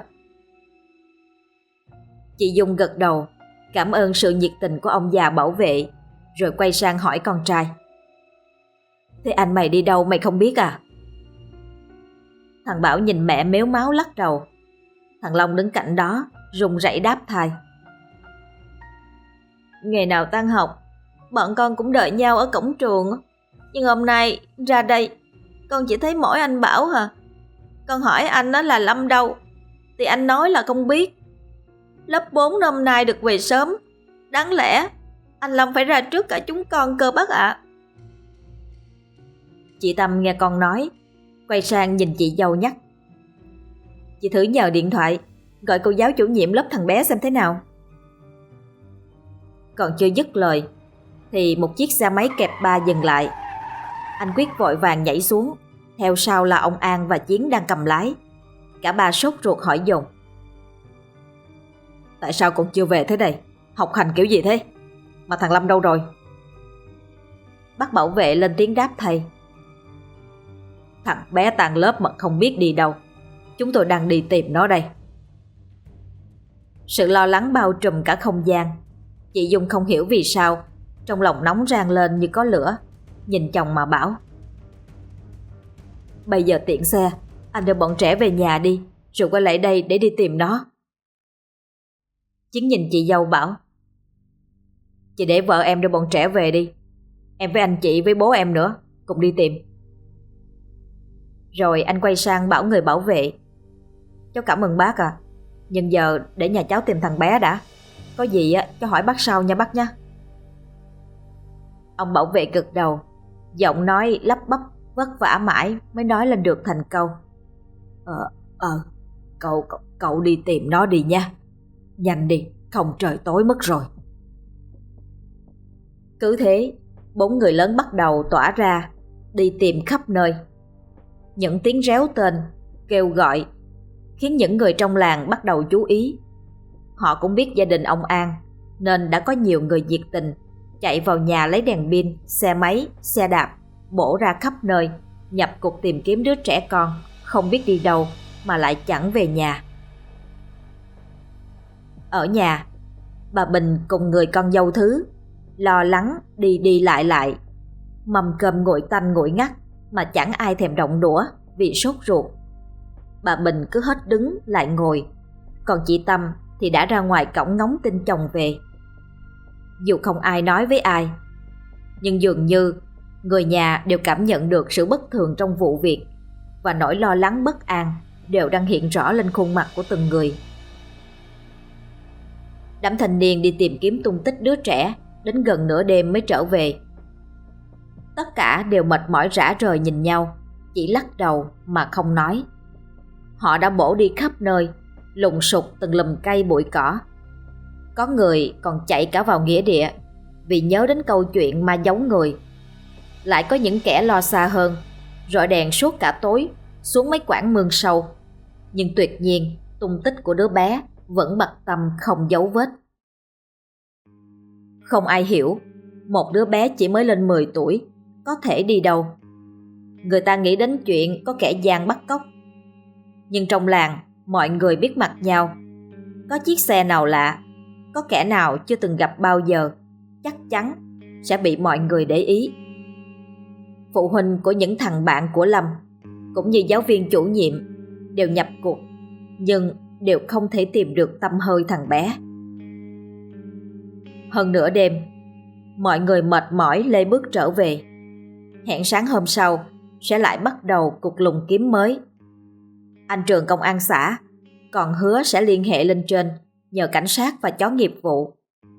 Chị Dung gật đầu, cảm ơn sự nhiệt tình của ông già bảo vệ, rồi quay sang hỏi con trai. Thế anh mày đi đâu mày không biết à? Thằng Bảo nhìn mẹ mếu máo lắc đầu. Thằng Long đứng cạnh đó run rẩy đáp thay. Ngày nào tan học, bọn con cũng đợi nhau ở cổng trường. Nhưng hôm nay ra đây, con chỉ thấy mỗi anh Bảo hả? Con hỏi anh đó là Lâm đâu, thì anh nói là không biết. Lớp bốn năm nay được về sớm, đáng lẽ anh Lâm phải ra trước cả chúng con cơ bác ạ. Chị Tâm nghe con nói, quay sang nhìn chị dâu nhắc. Chị thử nhờ điện thoại gọi cô giáo chủ nhiệm lớp thằng bé xem thế nào. Còn chưa dứt lời thì một chiếc xe máy kẹp ba dừng lại. Anh Quyết vội vàng nhảy xuống, theo sau là ông An và Chiến đang cầm lái. Cả ba sốt ruột hỏi dồn. Tại sao con chưa về thế này? Học hành kiểu gì thế? Mà thằng Lâm đâu rồi? Bác bảo vệ lên tiếng đáp thầy. Thằng bé tàn lớp mà không biết đi đâu. Chúng tôi đang đi tìm nó đây. Sự lo lắng bao trùm cả không gian. Chị Dung không hiểu vì sao trong lòng nóng rang lên như có lửa, nhìn chồng mà bảo. Bây giờ tiện xe, anh đưa bọn trẻ về nhà đi, rồi quay lại đây để đi tìm nó. Chiến nhìn chị dâu bảo. Chị để vợ em đưa bọn trẻ về đi. Em với anh chị với bố em nữa cùng đi tìm. Rồi anh quay sang bảo người bảo vệ. Cháu cảm ơn bác à, nhưng giờ để nhà cháu tìm thằng bé đã. Có gì á cháu hỏi bác sau nha bác nha. Ông bảo vệ gật đầu, giọng nói lắp bắp vất vả mãi mới nói lên được thành câu. Ờ, ờ, cậu, cậu, cậu đi tìm nó đi nha. Nhanh đi, không trời tối mất rồi. Cứ thế, bốn người lớn bắt đầu tỏa ra, đi tìm khắp nơi. Những tiếng réo tên, kêu gọi khiến những người trong làng bắt đầu chú ý. Họ cũng biết gia đình ông An, nên đã có nhiều người nhiệt tình chạy vào nhà lấy đèn pin, xe máy, xe đạp, bổ ra khắp nơi, nhập cuộc tìm kiếm đứa trẻ con không biết đi đâu mà lại chẳng về nhà. Ở nhà, bà Bình cùng người con dâu Thứ lo lắng đi đi lại lại, mâm cơm nguội tanh nguội ngắt mà chẳng ai thèm động đũa vì sốt ruột. Bà Bình cứ hết đứng lại ngồi, còn chị Tâm thì đã ra ngoài cổng ngóng tin chồng về. Dù không ai nói với ai, nhưng dường như người nhà đều cảm nhận được sự bất thường trong vụ việc, và nỗi lo lắng bất an đều đang hiện rõ lên khuôn mặt của từng người. Đám thanh niên đi tìm kiếm tung tích đứa trẻ đến gần nửa đêm mới trở về. Tất cả đều mệt mỏi rã rời nhìn nhau, chỉ lắc đầu mà không nói. Họ đã bổ đi khắp nơi, lùng sục từng lùm cây bụi cỏ. Có người còn chạy cả vào nghĩa địa vì nhớ đến câu chuyện ma giấu người. Lại có những kẻ lo xa hơn, rọi đèn suốt cả tối xuống mấy quãng mương sâu, nhưng tuyệt nhiên tung tích của đứa bé vẫn bặt tăm không dấu vết. Không ai hiểu một đứa bé chỉ mới lên mười tuổi có thể đi đâu. Người ta nghĩ đến chuyện có kẻ gian bắt cóc, nhưng trong làng mọi người biết mặt nhau. Có chiếc xe nào lạ, có kẻ nào chưa từng gặp bao giờ, chắc chắn sẽ bị mọi người để ý. Phụ huynh của những thằng bạn của Lâm cũng như giáo viên chủ nhiệm đều nhập cuộc, nhưng đều không thể tìm được tăm hơi thằng bé. Hơn nửa đêm, mọi người mệt mỏi lê bước trở về. Hẹn sáng hôm sau sẽ lại bắt đầu cuộc lùng kiếm mới. Anh trưởng công an xã còn hứa sẽ liên hệ lên trên nhờ cảnh sát và chó nghiệp vụ.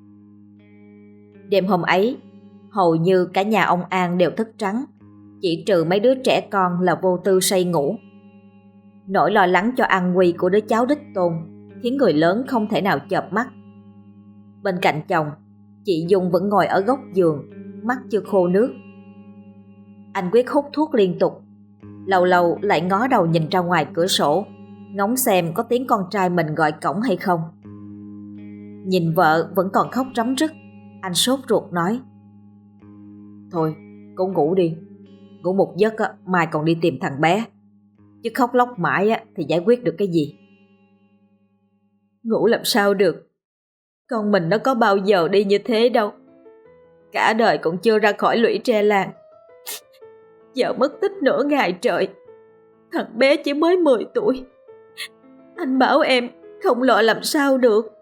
Đêm hôm ấy, hầu như cả nhà ông An đều thức trắng, chỉ trừ mấy đứa trẻ con là vô tư say ngủ. Nỗi lo lắng cho an nguy của đứa cháu đích tôn khiến người lớn không thể nào chợp mắt. Bên cạnh chồng, chị Dung vẫn ngồi ở góc giường, mắt chưa khô nước. Anh Quyết hút thuốc liên tục, lâu lâu lại ngó đầu nhìn ra ngoài cửa sổ, ngóng xem có tiếng con trai mình gọi cổng hay không. Nhìn vợ vẫn còn khóc rắm rứt, anh sốt ruột nói: Thôi, cố ngủ đi. Ngủ một giấc á, mai còn đi tìm thằng bé. Chứ khóc lóc mãi á, thì giải quyết được cái gì. Ngủ làm sao được. Con mình nó có bao giờ đi như thế đâu. Cả đời cũng chưa ra khỏi lũy tre làng. Giờ mất tích nửa ngày trời. Thằng bé chỉ mới mười tuổi. Anh bảo em không lo làm sao được.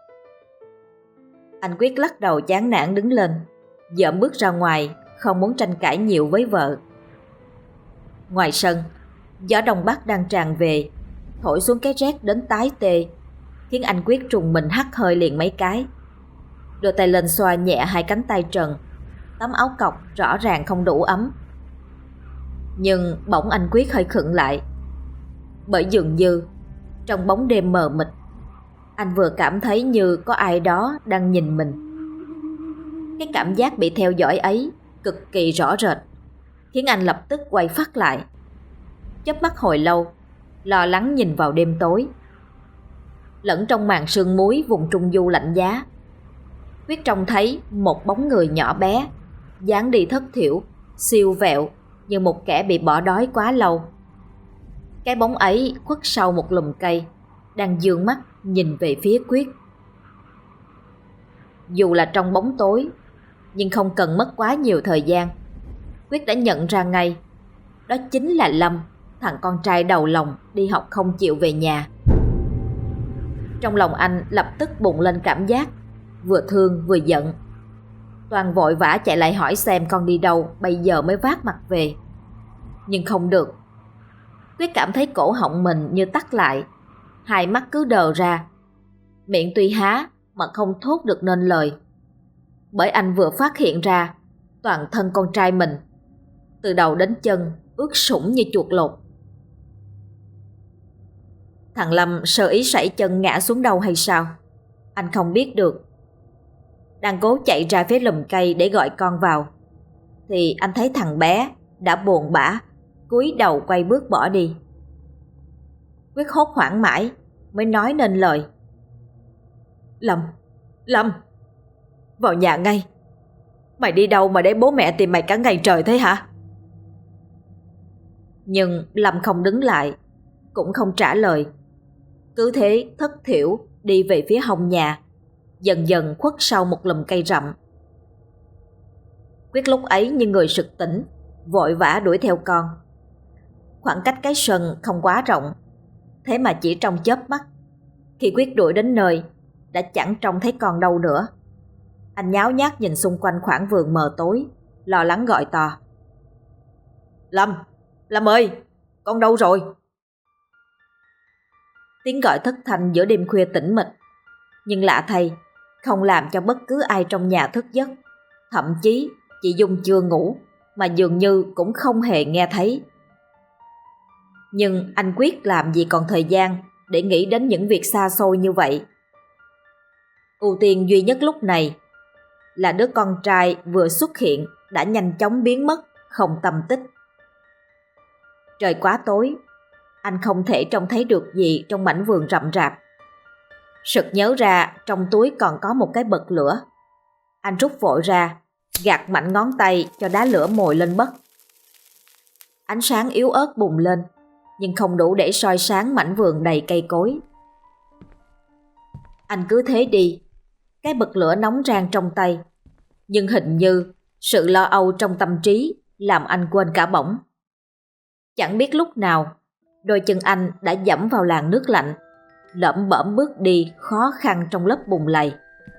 Anh Quyết lắc đầu chán nản đứng lên, dợm bước ra ngoài, không muốn tranh cãi nhiều với vợ. Ngoài sân, gió đông bắc đang tràn về, thổi xuống cái rét đến tái tê, khiến anh Quyết trùng mình hắt hơi liền mấy cái. Đưa tay lên xoa nhẹ hai cánh tay trần, tấm áo cộc rõ ràng không đủ ấm. Nhưng bỗng anh Quyết hơi khựng lại, bởi dường như trong bóng đêm mờ mịt, anh vừa cảm thấy như có ai đó đang nhìn mình. Cái cảm giác bị theo dõi ấy cực kỳ rõ rệt, khiến anh lập tức quay phắt lại, chớp mắt hồi lâu, lo lắng nhìn vào đêm tối. Lẫn trong màn sương muối vùng trung du lạnh giá, Quyết trông thấy một bóng người nhỏ bé, dáng đi thất thiểu, siêu vẹo như một kẻ bị bỏ đói quá lâu. Cái bóng ấy khuất sau một lùm cây, đang dương mắt nhìn về phía Quyết. Dù là trong bóng tối, nhưng không cần mất quá nhiều thời gian, Quyết đã nhận ra ngay, đó chính là Lâm, thằng con trai đầu lòng đi học không chịu về nhà. Trong lòng anh lập tức bùng lên cảm giác vừa thương vừa giận. Toàn vội vã chạy lại hỏi xem con đi đâu bây giờ mới vác mặt về. Nhưng không được. Quyết cảm thấy cổ họng mình như tắc lại, hai mắt cứ đờ ra, miệng tuy há mà không thốt được nên lời. Bởi anh vừa phát hiện ra toàn thân con trai mình, từ đầu đến chân ướt sũng như chuột lột. Thằng Lâm sơ ý sẩy chân ngã xuống đâu hay sao, anh không biết được. Đang cố chạy ra phía lùm cây để gọi con vào, thì anh thấy thằng bé đã buồn bã cúi đầu quay bước bỏ đi. Quyết hốt hoảng mãi mới nói nên lời: Lâm, Lâm, vào nhà ngay. Mày đi đâu mà để bố mẹ tìm mày cả ngày trời thế hả? Nhưng Lâm không đứng lại, cũng không trả lời, cứ thế thất thiểu đi về phía hông nhà, dần dần khuất sau một lùm cây rậm. Quyết lúc ấy như người sực tỉnh, vội vã đuổi theo con. Khoảng cách cái sân không quá rộng, thế mà chỉ trong chớp mắt, khi Quyết đuổi đến nơi đã chẳng trông thấy con đâu nữa. Anh nháo nhác nhìn xung quanh khoảng vườn mờ tối, lo lắng gọi to: Lâm, Lâm ơi, con đâu rồi? Tiếng gọi thất thanh giữa đêm khuya tĩnh mịch, nhưng lạ thay không làm cho bất cứ ai trong nhà thức giấc. Thậm chí chị Dung chưa ngủ mà dường như cũng không hề nghe thấy. Nhưng anh Quyết làm gì còn thời gian để nghĩ đến những việc xa xôi như vậy. Ưu tiên duy nhất lúc này là đứa con trai vừa xuất hiện đã nhanh chóng biến mất không tăm tích. Trời quá tối, anh không thể trông thấy được gì trong mảnh vườn rậm rạp. Sực nhớ ra trong túi còn có một cái bật lửa, anh rút vội ra, gạt mạnh ngón tay cho đá lửa mồi lên bất. Ánh sáng yếu ớt bùng lên, nhưng không đủ để soi sáng mảnh vườn đầy cây cối. Anh cứ thế đi, cái bật lửa nóng rang trong tay, nhưng hình như sự lo âu trong tâm trí làm anh quên cả bỏng. Chẳng biết lúc nào, đôi chân anh đã dẫm vào làn nước lạnh, lẩm bẩm bước đi khó khăn trong lớp bùn lầy.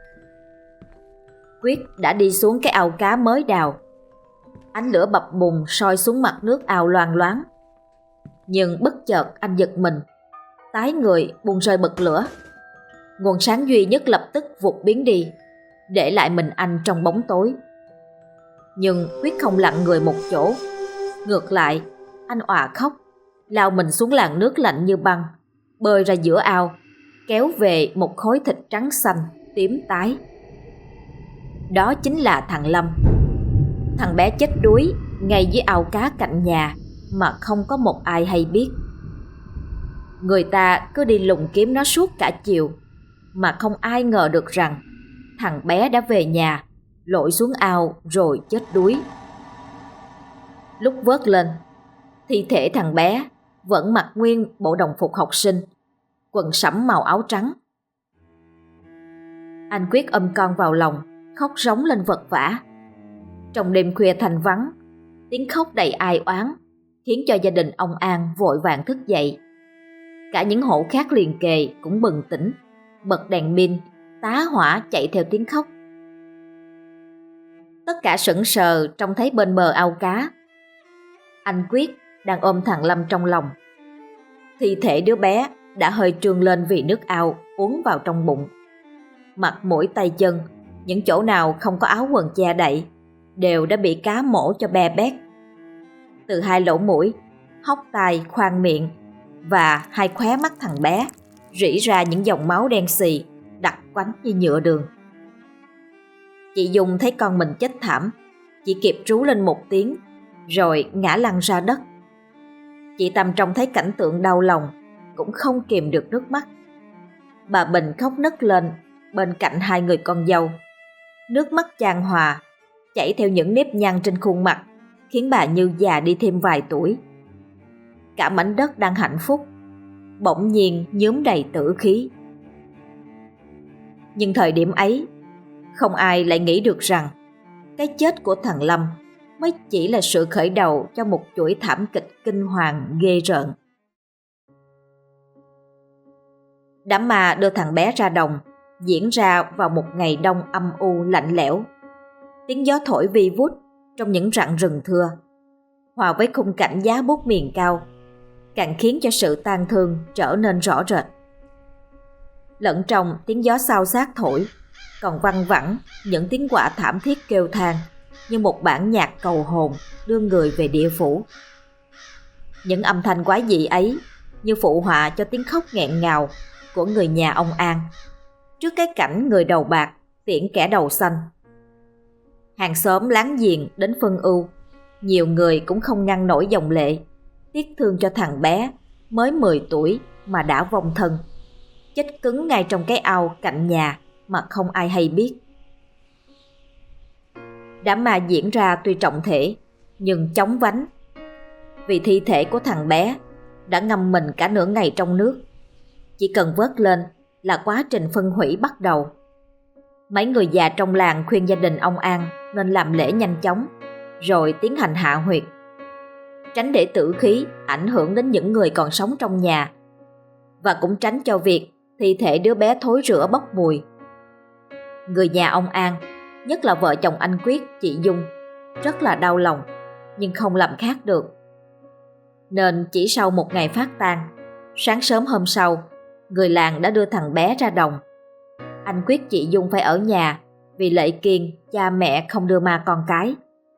Quyết đã đi xuống cái ao cá mới đào. Ánh lửa bập bùng soi xuống mặt nước ao loang loáng. Nhưng bất chợt anh giật mình, tái người buông rơi bật lửa. Nguồn sáng duy nhất lập tức vụt biến đi, để lại mình anh trong bóng tối. Nhưng Quyết không lặng người một chỗ. Ngược lại, anh òa khóc, lao mình xuống làn nước lạnh như băng, bơi ra giữa ao, kéo về một khối thịt trắng xanh, tím tái. Đó chính là thằng Lâm. Thằng bé chết đuối ngay dưới ao cá cạnh nhà mà không có một ai hay biết. Người ta cứ đi lùng kiếm nó suốt cả chiều, mà không ai ngờ được rằng thằng bé đã về nhà, lội xuống ao rồi chết đuối. Lúc vớt lên, thi thể thằng bé vẫn mặc nguyên bộ đồng phục học sinh, quần sẫm màu áo trắng. Anh Quyết ôm con vào lòng, khóc rống lên vật vã. Trong đêm khuya thanh vắng, tiếng khóc đầy ai oán khiến cho gia đình ông An vội vàng thức dậy. Cả những hộ khác liền kề cũng bừng tỉnh, bật đèn pin, tá hỏa chạy theo tiếng khóc. Tất cả sững sờ trông thấy bên bờ ao cá, anh Quyết đang ôm thằng Lâm trong lòng. Thi thể đứa bé đã hơi trương lên vì nước ao uốn vào trong bụng. Mặt mũi tay chân, những chỗ nào không có áo quần che đậy đều đã bị cá mổ cho be bét. Từ hai lỗ mũi, hốc tai, khoang miệng và hai khóe mắt thằng bé rỉ ra những dòng máu đen xì đặc quánh như nhựa đường. Chị Dung thấy con mình chết thảm, chỉ kịp rú lên một tiếng rồi ngã lăn ra đất. Chị Tâm trông thấy cảnh tượng đau lòng cũng không kìm được nước mắt. Bà Bình khóc nấc lên bên cạnh hai người con dâu. Nước mắt chan hòa chảy theo những nếp nhăn trên khuôn mặt, khiến bà như già đi thêm vài tuổi. Cả mảnh đất đang hạnh phúc bỗng nhiên nhuốm đầy tử khí. Nhưng thời điểm ấy, không ai lại nghĩ được rằng cái chết của thằng Lâm mới chỉ là sự khởi đầu cho một chuỗi thảm kịch kinh hoàng ghê rợn. Đám ma đưa thằng bé ra đồng diễn ra vào một ngày đông âm u lạnh lẽo. Tiếng gió thổi vi vút trong những rặng rừng thưa, hòa với khung cảnh giá bút miền cao, càng khiến cho sự tang thương trở nên rõ rệt. Lẫn trong tiếng gió xao xát thổi, còn văng vẳng những tiếng quạ thảm thiết kêu than như một bản nhạc cầu hồn đưa người về địa phủ. Những âm thanh quái dị ấy như phụ họa cho tiếng khóc nghẹn ngào của người nhà ông An trước cái cảnh người đầu bạc tiễn kẻ đầu xanh. Hàng xóm láng giềng đến phân ưu, nhiều người cũng không ngăn nổi dòng lệ, tiếc thương cho thằng bé mới mười tuổi mà đã vong thân, chết cứng ngay trong cái ao cạnh nhà mà không ai hay biết. Đám ma diễn ra tuy trọng thể nhưng chóng vánh, vì thi thể của thằng bé đã ngâm mình cả nửa ngày trong nước. Chỉ cần vớt lên là quá trình phân hủy bắt đầu. Mấy người già trong làng khuyên gia đình ông An nên làm lễ nhanh chóng rồi tiến hành hạ huyệt, tránh để tử khí ảnh hưởng đến những người còn sống trong nhà, và cũng tránh cho việc thi thể đứa bé thối rữa bốc mùi. Người nhà ông An, nhất là vợ chồng anh Quyết, chị Dung, rất là đau lòng nhưng không làm khác được. Nên chỉ sau một ngày phát tang, sáng sớm hôm sau, người làng đã đưa thằng bé ra đồng. Anh Quyết, chị Dung phải ở nhà vì lệ kiêng cha mẹ không đưa ma con cái.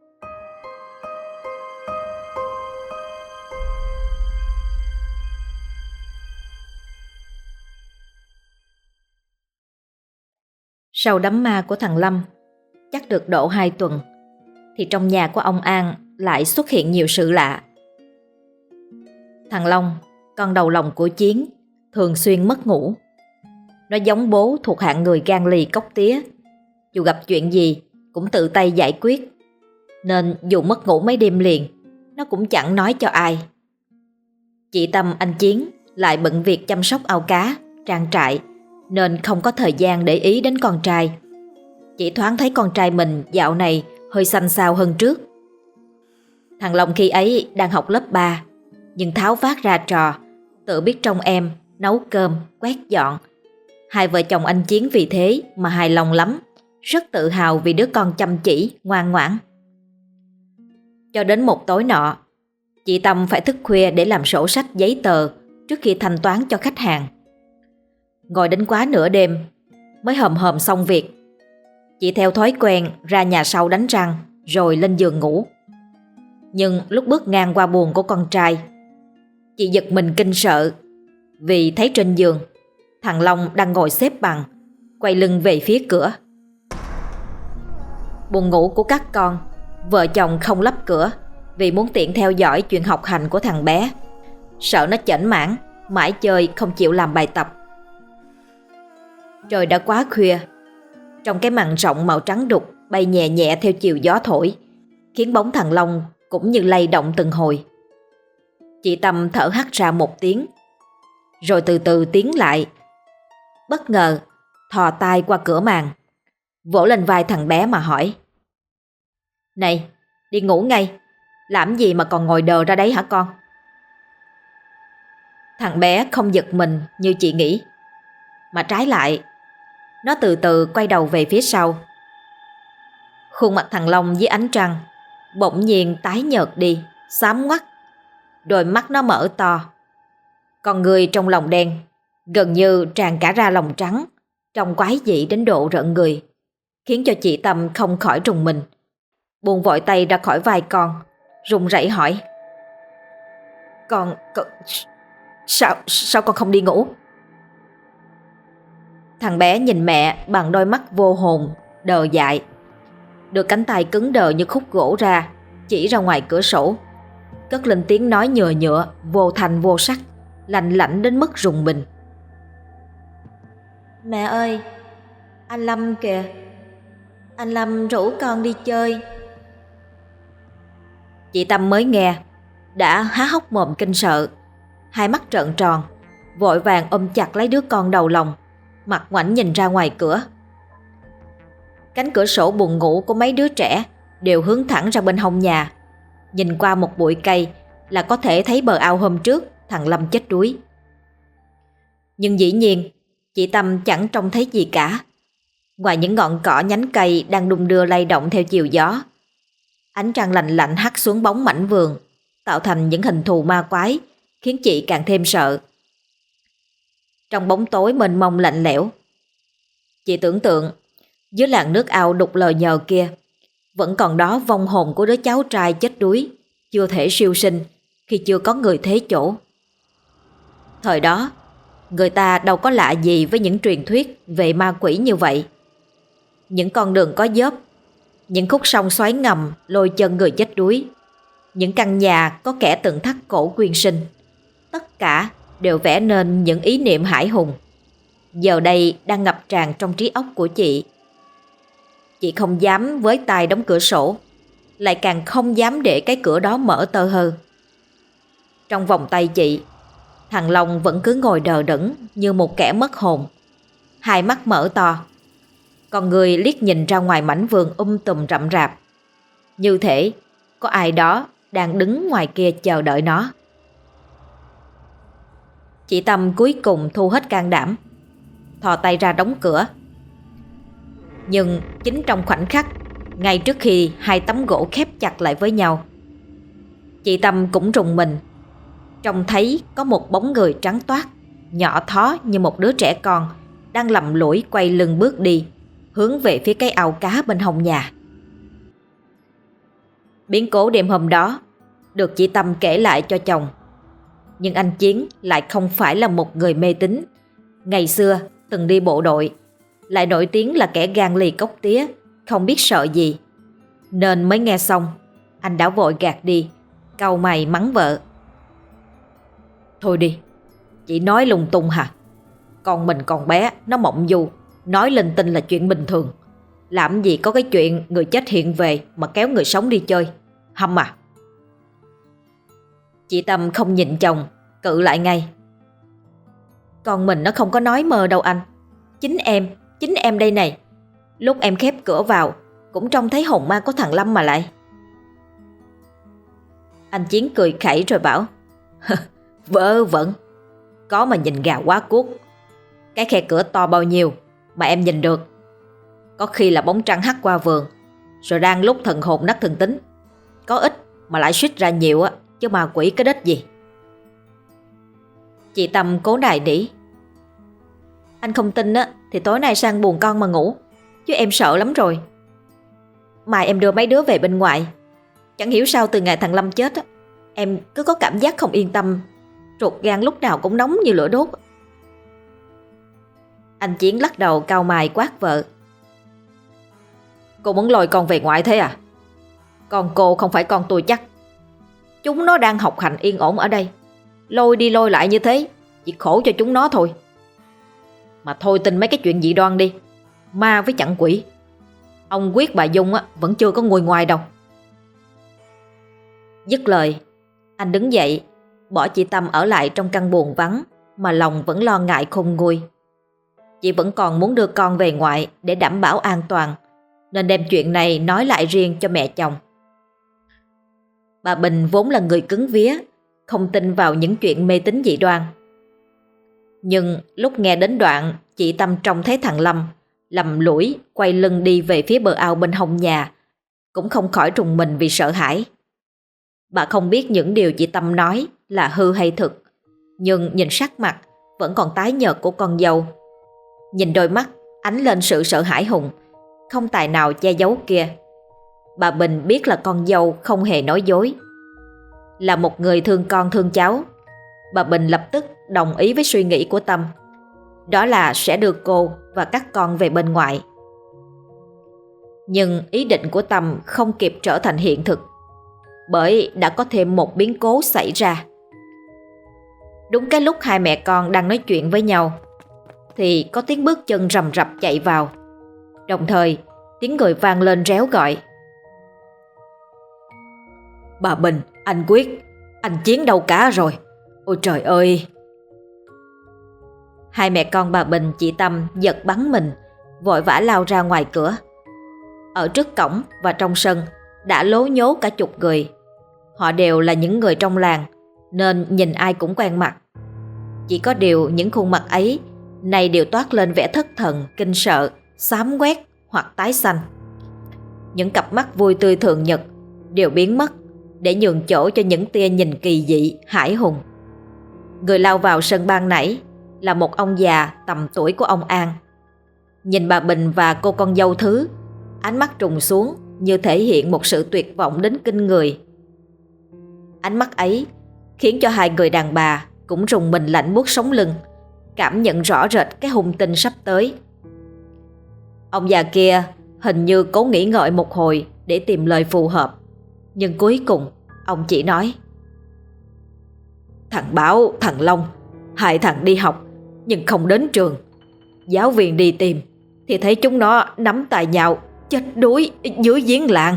Sau đám ma của thằng Lâm chắc được độ hai tuần, thì trong nhà của ông An lại xuất hiện nhiều sự lạ. Thằng Long, con đầu lòng của Chiến, thường xuyên mất ngủ. Nó giống bố thuộc hạng người gan lì cóc tía, dù gặp chuyện gì cũng tự tay giải quyết, nên dù mất ngủ mấy đêm liền, nó cũng chẳng nói cho ai. Chị Tâm, anh Chiến lại bận việc chăm sóc ao cá, trang trại, nên không có thời gian để ý đến con trai. Chỉ thoáng thấy con trai mình dạo này hơi xanh xao hơn trước. Thằng Long khi ấy đang học lớp ba, nhưng tháo vát ra trò, tự biết trông em, nấu cơm, quét dọn. Hai vợ chồng anh Chiến vì thế mà hài lòng lắm, rất tự hào vì đứa con chăm chỉ, ngoan ngoãn. Cho đến một tối nọ, chị Tâm phải thức khuya để làm sổ sách giấy tờ trước khi thanh toán cho khách hàng. Ngồi đến quá nửa đêm mới hòm hòm xong việc, chị theo thói quen ra nhà sau đánh răng rồi lên giường ngủ. Nhưng lúc bước ngang qua buồng của con trai, chị giật mình kinh sợ vì thấy trên giường thằng Long đang ngồi xếp bằng, quay lưng về phía cửa. Buồng ngủ của các con, vợ chồng không lắp cửa vì muốn tiện theo dõi chuyện học hành của thằng bé, sợ nó chểnh mảng mãi chơi không chịu làm bài tập. Trời đã quá khuya. Trong cái màn rộng màu trắng đục bay nhẹ nhẹ theo chiều gió thổi, khiến bóng thằng Long cũng như lay động từng hồi. Chị Tâm thở hắt ra một tiếng, rồi từ từ tiến lại. Bất ngờ thò tay qua cửa màn, vỗ lên vai thằng bé mà hỏi: "Này, đi ngủ ngay, làm gì mà còn ngồi đờ ra đấy hả con?" Thằng bé không giật mình như chị nghĩ, mà trái lại, nó từ từ quay đầu về phía sau. Khuôn mặt thằng Long dưới ánh trăng bỗng nhiên tái nhợt đi, xám ngoắt. Đôi mắt nó mở to, con người trong lòng đen gần như tràn cả ra lòng trắng, trông quái dị đến độ rợn người, khiến cho chị Tâm không khỏi rùng mình, buông vội tay ra khỏi vai con, run rẩy hỏi: Con, con sao, sao con không đi ngủ?" Thằng bé nhìn mẹ bằng đôi mắt vô hồn, đờ dại, đưa cánh tay cứng đờ như khúc gỗ ra, chỉ ra ngoài cửa sổ, cất lên tiếng nói nhừa nhựa, vô thanh vô sắc, lạnh lạnh đến mức rùng mình: "Mẹ ơi, anh Lâm kìa, anh Lâm rủ con đi chơi." Chị Tâm mới nghe đã há hốc mồm kinh sợ, hai mắt trợn tròn, vội vàng ôm chặt lấy đứa con đầu lòng, mặt ngoảnh nhìn ra ngoài cửa. Cánh cửa sổ buồng ngủ của mấy đứa trẻ đều hướng thẳng ra bên hông nhà. Nhìn qua một bụi cây là có thể thấy bờ ao hôm trước thằng Lâm chết đuối. Nhưng dĩ nhiên chị Tâm chẳng trông thấy gì cả, ngoài những ngọn cỏ nhánh cây đang đung đưa lay động theo chiều gió. Ánh trăng lạnh lạnh hắt xuống bóng mảnh vườn, tạo thành những hình thù ma quái, khiến chị càng thêm sợ. Trong bóng tối mênh mông lạnh lẽo, chị tưởng tượng dưới làn nước ao đục lờ nhờ kia vẫn còn đó vong hồn của đứa cháu trai chết đuối, chưa thể siêu sinh khi chưa có người thế chỗ. Thời đó người ta đâu có lạ gì với những truyền thuyết về ma quỷ như vậy. Những con đường có dớp, những khúc sông xoáy ngầm lôi chân người chết đuối, những căn nhà có kẻ từng thắt cổ quyên sinh, tất cả đều vẽ nên những ý niệm hãi hùng, giờ đây đang ngập tràn trong trí óc của chị. Chị không dám với tay đóng cửa sổ, lại càng không dám để cái cửa đó mở tơ hơ. Trong vòng tay chị, thằng Long vẫn cứ ngồi đờ đẫn như một kẻ mất hồn, hai mắt mở to, con người liếc nhìn ra ngoài mảnh vườn um tùm rậm rạp, như thể có ai đó đang đứng ngoài kia chờ đợi nó. Chị Tâm cuối cùng thu hết can đảm, thò tay ra đóng cửa. Nhưng chính trong khoảnh khắc, ngay trước khi hai tấm gỗ khép chặt lại với nhau, chị Tâm cũng rùng mình, trông thấy có một bóng người trắng toát, nhỏ thó như một đứa trẻ con, đang lầm lũi quay lưng bước đi, hướng về phía cái ao cá bên hông nhà. Biến cố đêm hôm đó được chị Tâm kể lại cho chồng, nhưng anh Chiến lại không phải là một người mê tín. Ngày xưa từng đi bộ đội, lại nổi tiếng là kẻ gan lì cốc tía, không biết sợ gì, nên mới nghe xong anh đã vội gạt đi, cau mày mắng vợ: "Thôi đi, chị nói lung tung hả? Con mình còn bé, nó mộng du, nói linh tinh là chuyện bình thường. Làm gì có cái chuyện người chết hiện về mà kéo người sống đi chơi, hâm à?" Chị Tâm không nhịn chồng, cự lại ngay: "Con mình nó không có nói mơ đâu anh. Chính em, chính em đây này. Lúc em khép cửa vào cũng trông thấy hồn ma của thằng Lâm mà lại." Anh Chiến cười khẩy rồi bảo: "Vớ vẩn, có mà nhìn gà quá cuốc. Cái khe cửa to bao nhiêu mà em nhìn được? Có khi là bóng trăng hắt qua vườn, rồi đang lúc thần hồn nát thần tính. Có ít mà lại suýt ra nhiều á, chứ ma quỷ cái đếch gì." Chị Tâm cố nài nỉ: "Anh không tin á thì tối nay sang buồng con mà ngủ, chứ em sợ lắm rồi. Mai em đưa mấy đứa về bên ngoài. Chẳng hiểu sao từ ngày thằng Lâm chết á, em cứ có cảm giác không yên tâm, ruột gan lúc nào cũng nóng như lửa đốt." Anh Chiến lắc đầu cau mày quát vợ: "Cô muốn lôi con về ngoại thế à? Con cô không phải con tôi chắc. Chúng nó đang học hành yên ổn ở đây, lôi đi lôi lại như thế chỉ khổ cho chúng nó thôi. Mà thôi tin mấy cái chuyện dị đoan đi. Ma với chặn quỷ. Ông Quyết bà Dung á, vẫn chưa có ngồi ngoài đâu. Dứt lời, anh đứng dậy, bỏ chị Tâm ở lại trong căn buồng vắng mà lòng vẫn lo ngại khôn nguôi. Chị vẫn còn muốn đưa con về ngoại để đảm bảo an toàn, nên đem chuyện này nói lại riêng cho mẹ chồng. Bà Bình vốn là người cứng vía, không tin vào những chuyện mê tín dị đoan. Nhưng lúc nghe đến đoạn chị Tâm trông thấy thằng Lâm lầm lũi quay lưng đi về phía bờ ao bên hông nhà, cũng không khỏi rùng mình vì sợ hãi. Bà không biết những điều chị Tâm nói là hư hay thực, nhưng nhìn sắc mặt vẫn còn tái nhợt của con dâu, nhìn đôi mắt ánh lên sự sợ hãi hùng, không tài nào che giấu kia, bà Bình biết là con dâu không hề nói dối. Là một người thương con thương cháu, bà Bình lập tức đồng ý với suy nghĩ của Tâm, đó là sẽ đưa cô và các con về bên ngoại. Nhưng ý định của Tâm không kịp trở thành hiện thực, bởi đã có thêm một biến cố xảy ra. Đúng cái lúc hai mẹ con đang nói chuyện với nhau thì có tiếng bước chân rầm rập chạy vào, đồng thời tiếng người vang lên réo gọi: "Bà Bình, anh Quyết, anh Chiến đâu cả rồi? Ôi trời ơi!" Hai mẹ con bà Bình chị Tâm giật bắn mình, vội vã lao ra ngoài cửa. Ở trước cổng và trong sân đã lố nhố cả chục người. Họ đều là những người trong làng nên nhìn ai cũng quen mặt. Chỉ có điều những khuôn mặt ấy nay đều toát lên vẻ thất thần, kinh sợ, xám quét hoặc tái xanh. Những cặp mắt vui tươi thường nhật đều biến mất để nhường chỗ cho những tia nhìn kỳ dị, hãi hùng. Người lao vào sân ban nãy là một ông già tầm tuổi của ông An. Nhìn bà Bình và cô con dâu Thứ, ánh mắt trùng xuống như thể hiện một sự tuyệt vọng đến kinh người. Ánh mắt ấy khiến cho hai người đàn bà cũng rùng mình lạnh buốt sống lưng, cảm nhận rõ rệt cái hung tin sắp tới. Ông già kia hình như cố nghĩ ngợi một hồi để tìm lời phù hợp, nhưng cuối cùng ông chỉ nói: "Thằng Bảo, thằng Long, hai thằng đi học nhưng không đến trường. Giáo viên đi tìm thì thấy chúng nó nắm tay nhau chết đuối dưới giếng làng."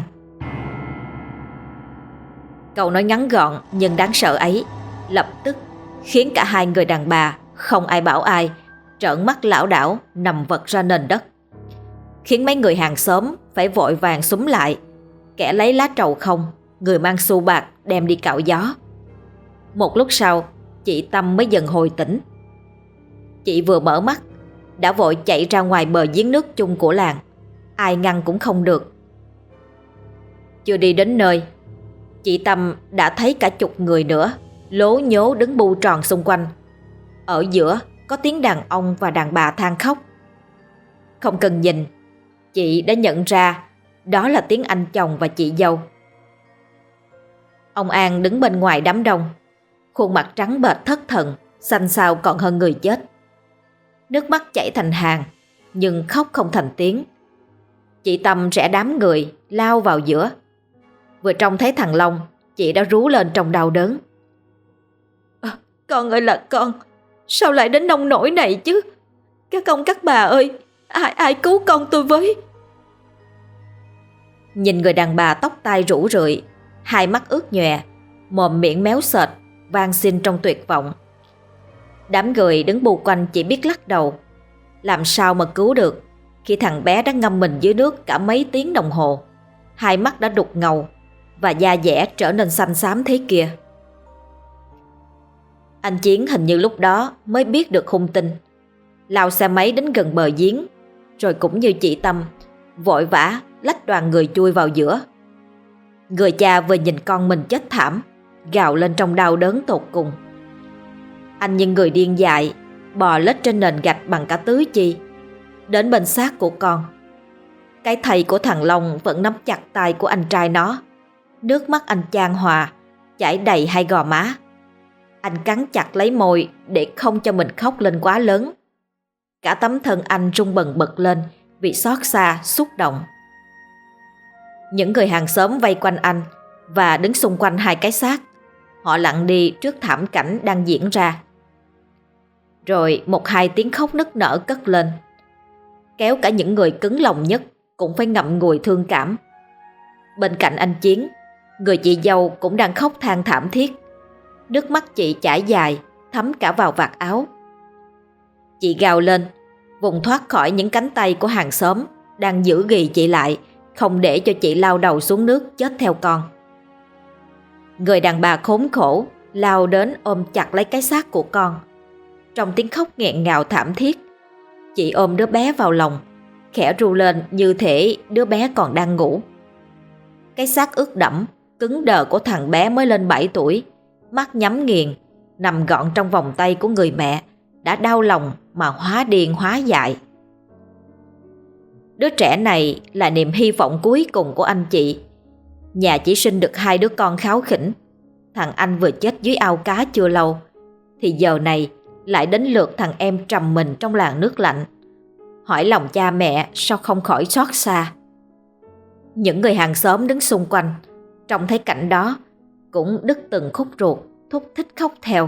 Câu nói ngắn gọn nhưng đáng sợ ấy lập tức khiến cả hai người đàn bà không ai bảo ai trợn mắt lảo đảo nằm vật ra nền đất, khiến mấy người hàng xóm phải vội vàng xúm lại, kẻ lấy lá trầu không, người mang xu bạc đem đi cạo gió. Một lúc sau, chị Tâm mới dần hồi tỉnh. Chị vừa mở mắt đã vội chạy ra ngoài bờ giếng nước chung của làng, ai ngăn cũng không được. Chưa đi đến nơi, chị Tâm đã thấy cả chục người nữa lố nhố đứng bu tròn xung quanh. Ở giữa có tiếng đàn ông và đàn bà than khóc. Không cần nhìn, chị đã nhận ra đó là tiếng anh chồng và chị dâu. Ông An đứng bên ngoài đám đông, khuôn mặt trắng bệch thất thần, xanh xao còn hơn người chết. Nước mắt chảy thành hàng, nhưng khóc không thành tiếng. Chị Tâm rẽ đám người lao vào giữa. Vừa trông thấy thằng Long, chị đã rú lên trong đau đớn: à, "Con ơi là con, sao lại đến nông nỗi này chứ? Các ông các bà ơi, ai ai cứu con tôi với." Nhìn người đàn bà tóc tai rũ rượi, hai mắt ướt nhòe, mồm miệng méo sệt, van xin trong tuyệt vọng. Đám người đứng bù quanh chỉ biết lắc đầu. Làm sao mà cứu được khi thằng bé đã ngâm mình dưới nước cả mấy tiếng đồng hồ, hai mắt đã đục ngầu và da dẻ trở nên xanh xám thế kia. Anh Chiến hình như lúc đó mới biết được hung tin, lao xe máy đến gần bờ giếng, rồi cũng như chị Tâm vội vã lách đoàn người chui vào giữa. Người cha vừa nhìn con mình chết thảm, gào lên trong đau đớn tột cùng. Anh như người điên dại bò lết trên nền gạch bằng cả tứ chi, đến bên xác của con. Cái thầy của thằng Long vẫn nắm chặt tay của anh trai nó. Nước mắt anh chan hòa chảy đầy hai gò má. Anh cắn chặt lấy môi để không cho mình khóc lên quá lớn. Cả tấm thân anh rung bần bật lên vì xót xa, xúc động. Những người hàng xóm vây quanh anh và đứng xung quanh hai cái xác. Họ lặng đi trước thảm cảnh đang diễn ra. Rồi một hai tiếng khóc nức nở cất lên, kéo cả những người cứng lòng nhất cũng phải ngậm ngùi thương cảm. Bên cạnh anh Chiến, người chị dâu cũng đang khóc than thảm thiết. Nước mắt chị chảy dài, thấm cả vào vạt áo. Chị gào lên, vùng thoát khỏi những cánh tay của hàng xóm đang giữ ghì chị lại, không để cho chị lao đầu xuống nước chết theo con. Người đàn bà khốn khổ lao đến ôm chặt lấy cái xác của con. Trong tiếng khóc nghẹn ngào thảm thiết, chị ôm đứa bé vào lòng, khẽ ru lên như thể đứa bé còn đang ngủ. Cái xác ướt đẫm, cứng đờ của thằng bé mới lên bảy tuổi, mắt nhắm nghiền, nằm gọn trong vòng tay của người mẹ, đã đau lòng mà hóa điên hóa dại. Đứa trẻ này là niềm hy vọng cuối cùng của anh chị. Nhà chỉ sinh được hai đứa con kháu khỉnh. Thằng anh vừa chết dưới ao cá chưa lâu, thì giờ này lại đến lượt thằng em trầm mình trong làn nước lạnh. Hỏi lòng cha mẹ sao không khỏi xót xa. Những người hàng xóm đứng xung quanh trông thấy cảnh đó cũng đứt từng khúc ruột, thúc thích khóc theo.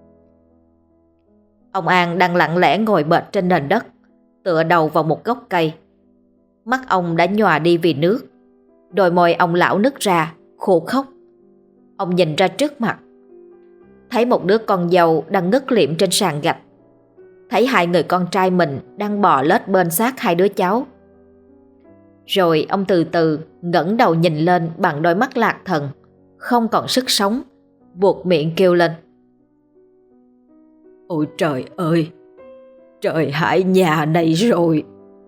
Ông An đang lặng lẽ ngồi bệt trên nền đất, tựa đầu vào một gốc cây. Mắt ông đã nhòa đi vì nước, đôi môi ông lão nứt ra, khô khóc. Ông nhìn ra trước mặt, thấy một đứa con dâu đang ngất liệm trên sàn gạch, thấy hai người con trai mình đang bò lết bên xác hai đứa cháu. Rồi ông từ từ ngẩng đầu nhìn lên bằng đôi mắt lạc thần, không còn sức sống, buột miệng kêu lên: "Ôi trời ơi, trời hại nhà này rồi!"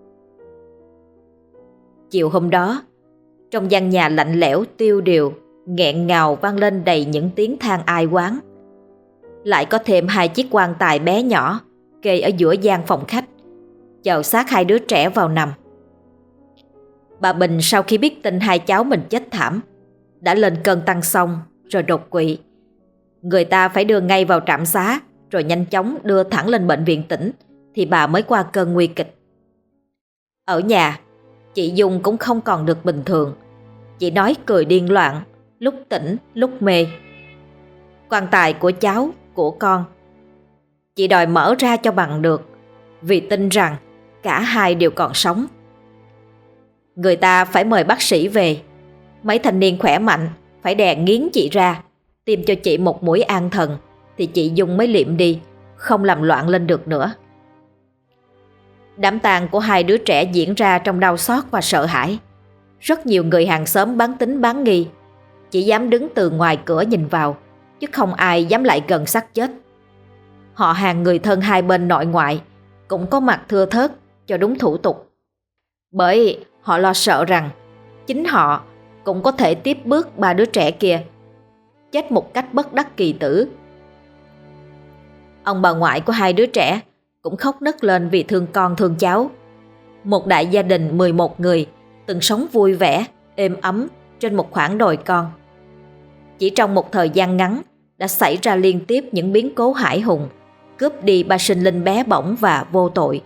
Chiều hôm đó, trong gian nhà lạnh lẽo tiêu điều, nghẹn ngào vang lên đầy những tiếng than ai oán. Lại có thêm hai chiếc quan tài bé nhỏ kê ở giữa gian phòng khách, chờ xác hai đứa trẻ vào nằm. Bà Bình sau khi biết tin hai cháu mình chết thảm, đã lên cơn tăng xong rồi đột quỵ. Người ta phải đưa ngay vào trạm xá, rồi nhanh chóng đưa thẳng lên bệnh viện tỉnh, thì bà mới qua cơn nguy kịch. Ở nhà, chị Dung cũng không còn được bình thường. Chị nói cười điên loạn, lúc tỉnh lúc mê. Quan tài của cháu, của con, chị đòi mở ra cho bằng được, vì tin rằng cả hai đều còn sống. Người ta phải mời bác sĩ về. Mấy thanh niên khỏe mạnh phải đè nghiến chị ra, tiêm cho chị một mũi an thần, thì chị Dung mới liệm đi, không làm loạn lên được nữa. Đám tang của hai đứa trẻ diễn ra trong đau xót và sợ hãi. Rất nhiều người hàng xóm bán tín bán nghi, chỉ dám đứng từ ngoài cửa nhìn vào, chứ không ai dám lại gần xác chết. Họ hàng người thân hai bên nội ngoại cũng có mặt thưa thớt cho đúng thủ tục, bởi họ lo sợ rằng chính họ cũng có thể tiếp bước ba đứa trẻ kia, chết một cách bất đắc kỳ tử. Ông bà ngoại của hai đứa trẻ cũng khóc nấc lên vì thương con thương cháu. Một đại gia đình mười một người từng sống vui vẻ, êm ấm trên một khoảng đồi con. Chỉ trong một thời gian ngắn đã xảy ra liên tiếp những biến cố hãi hùng, cướp đi ba sinh linh bé bỏng và vô tội.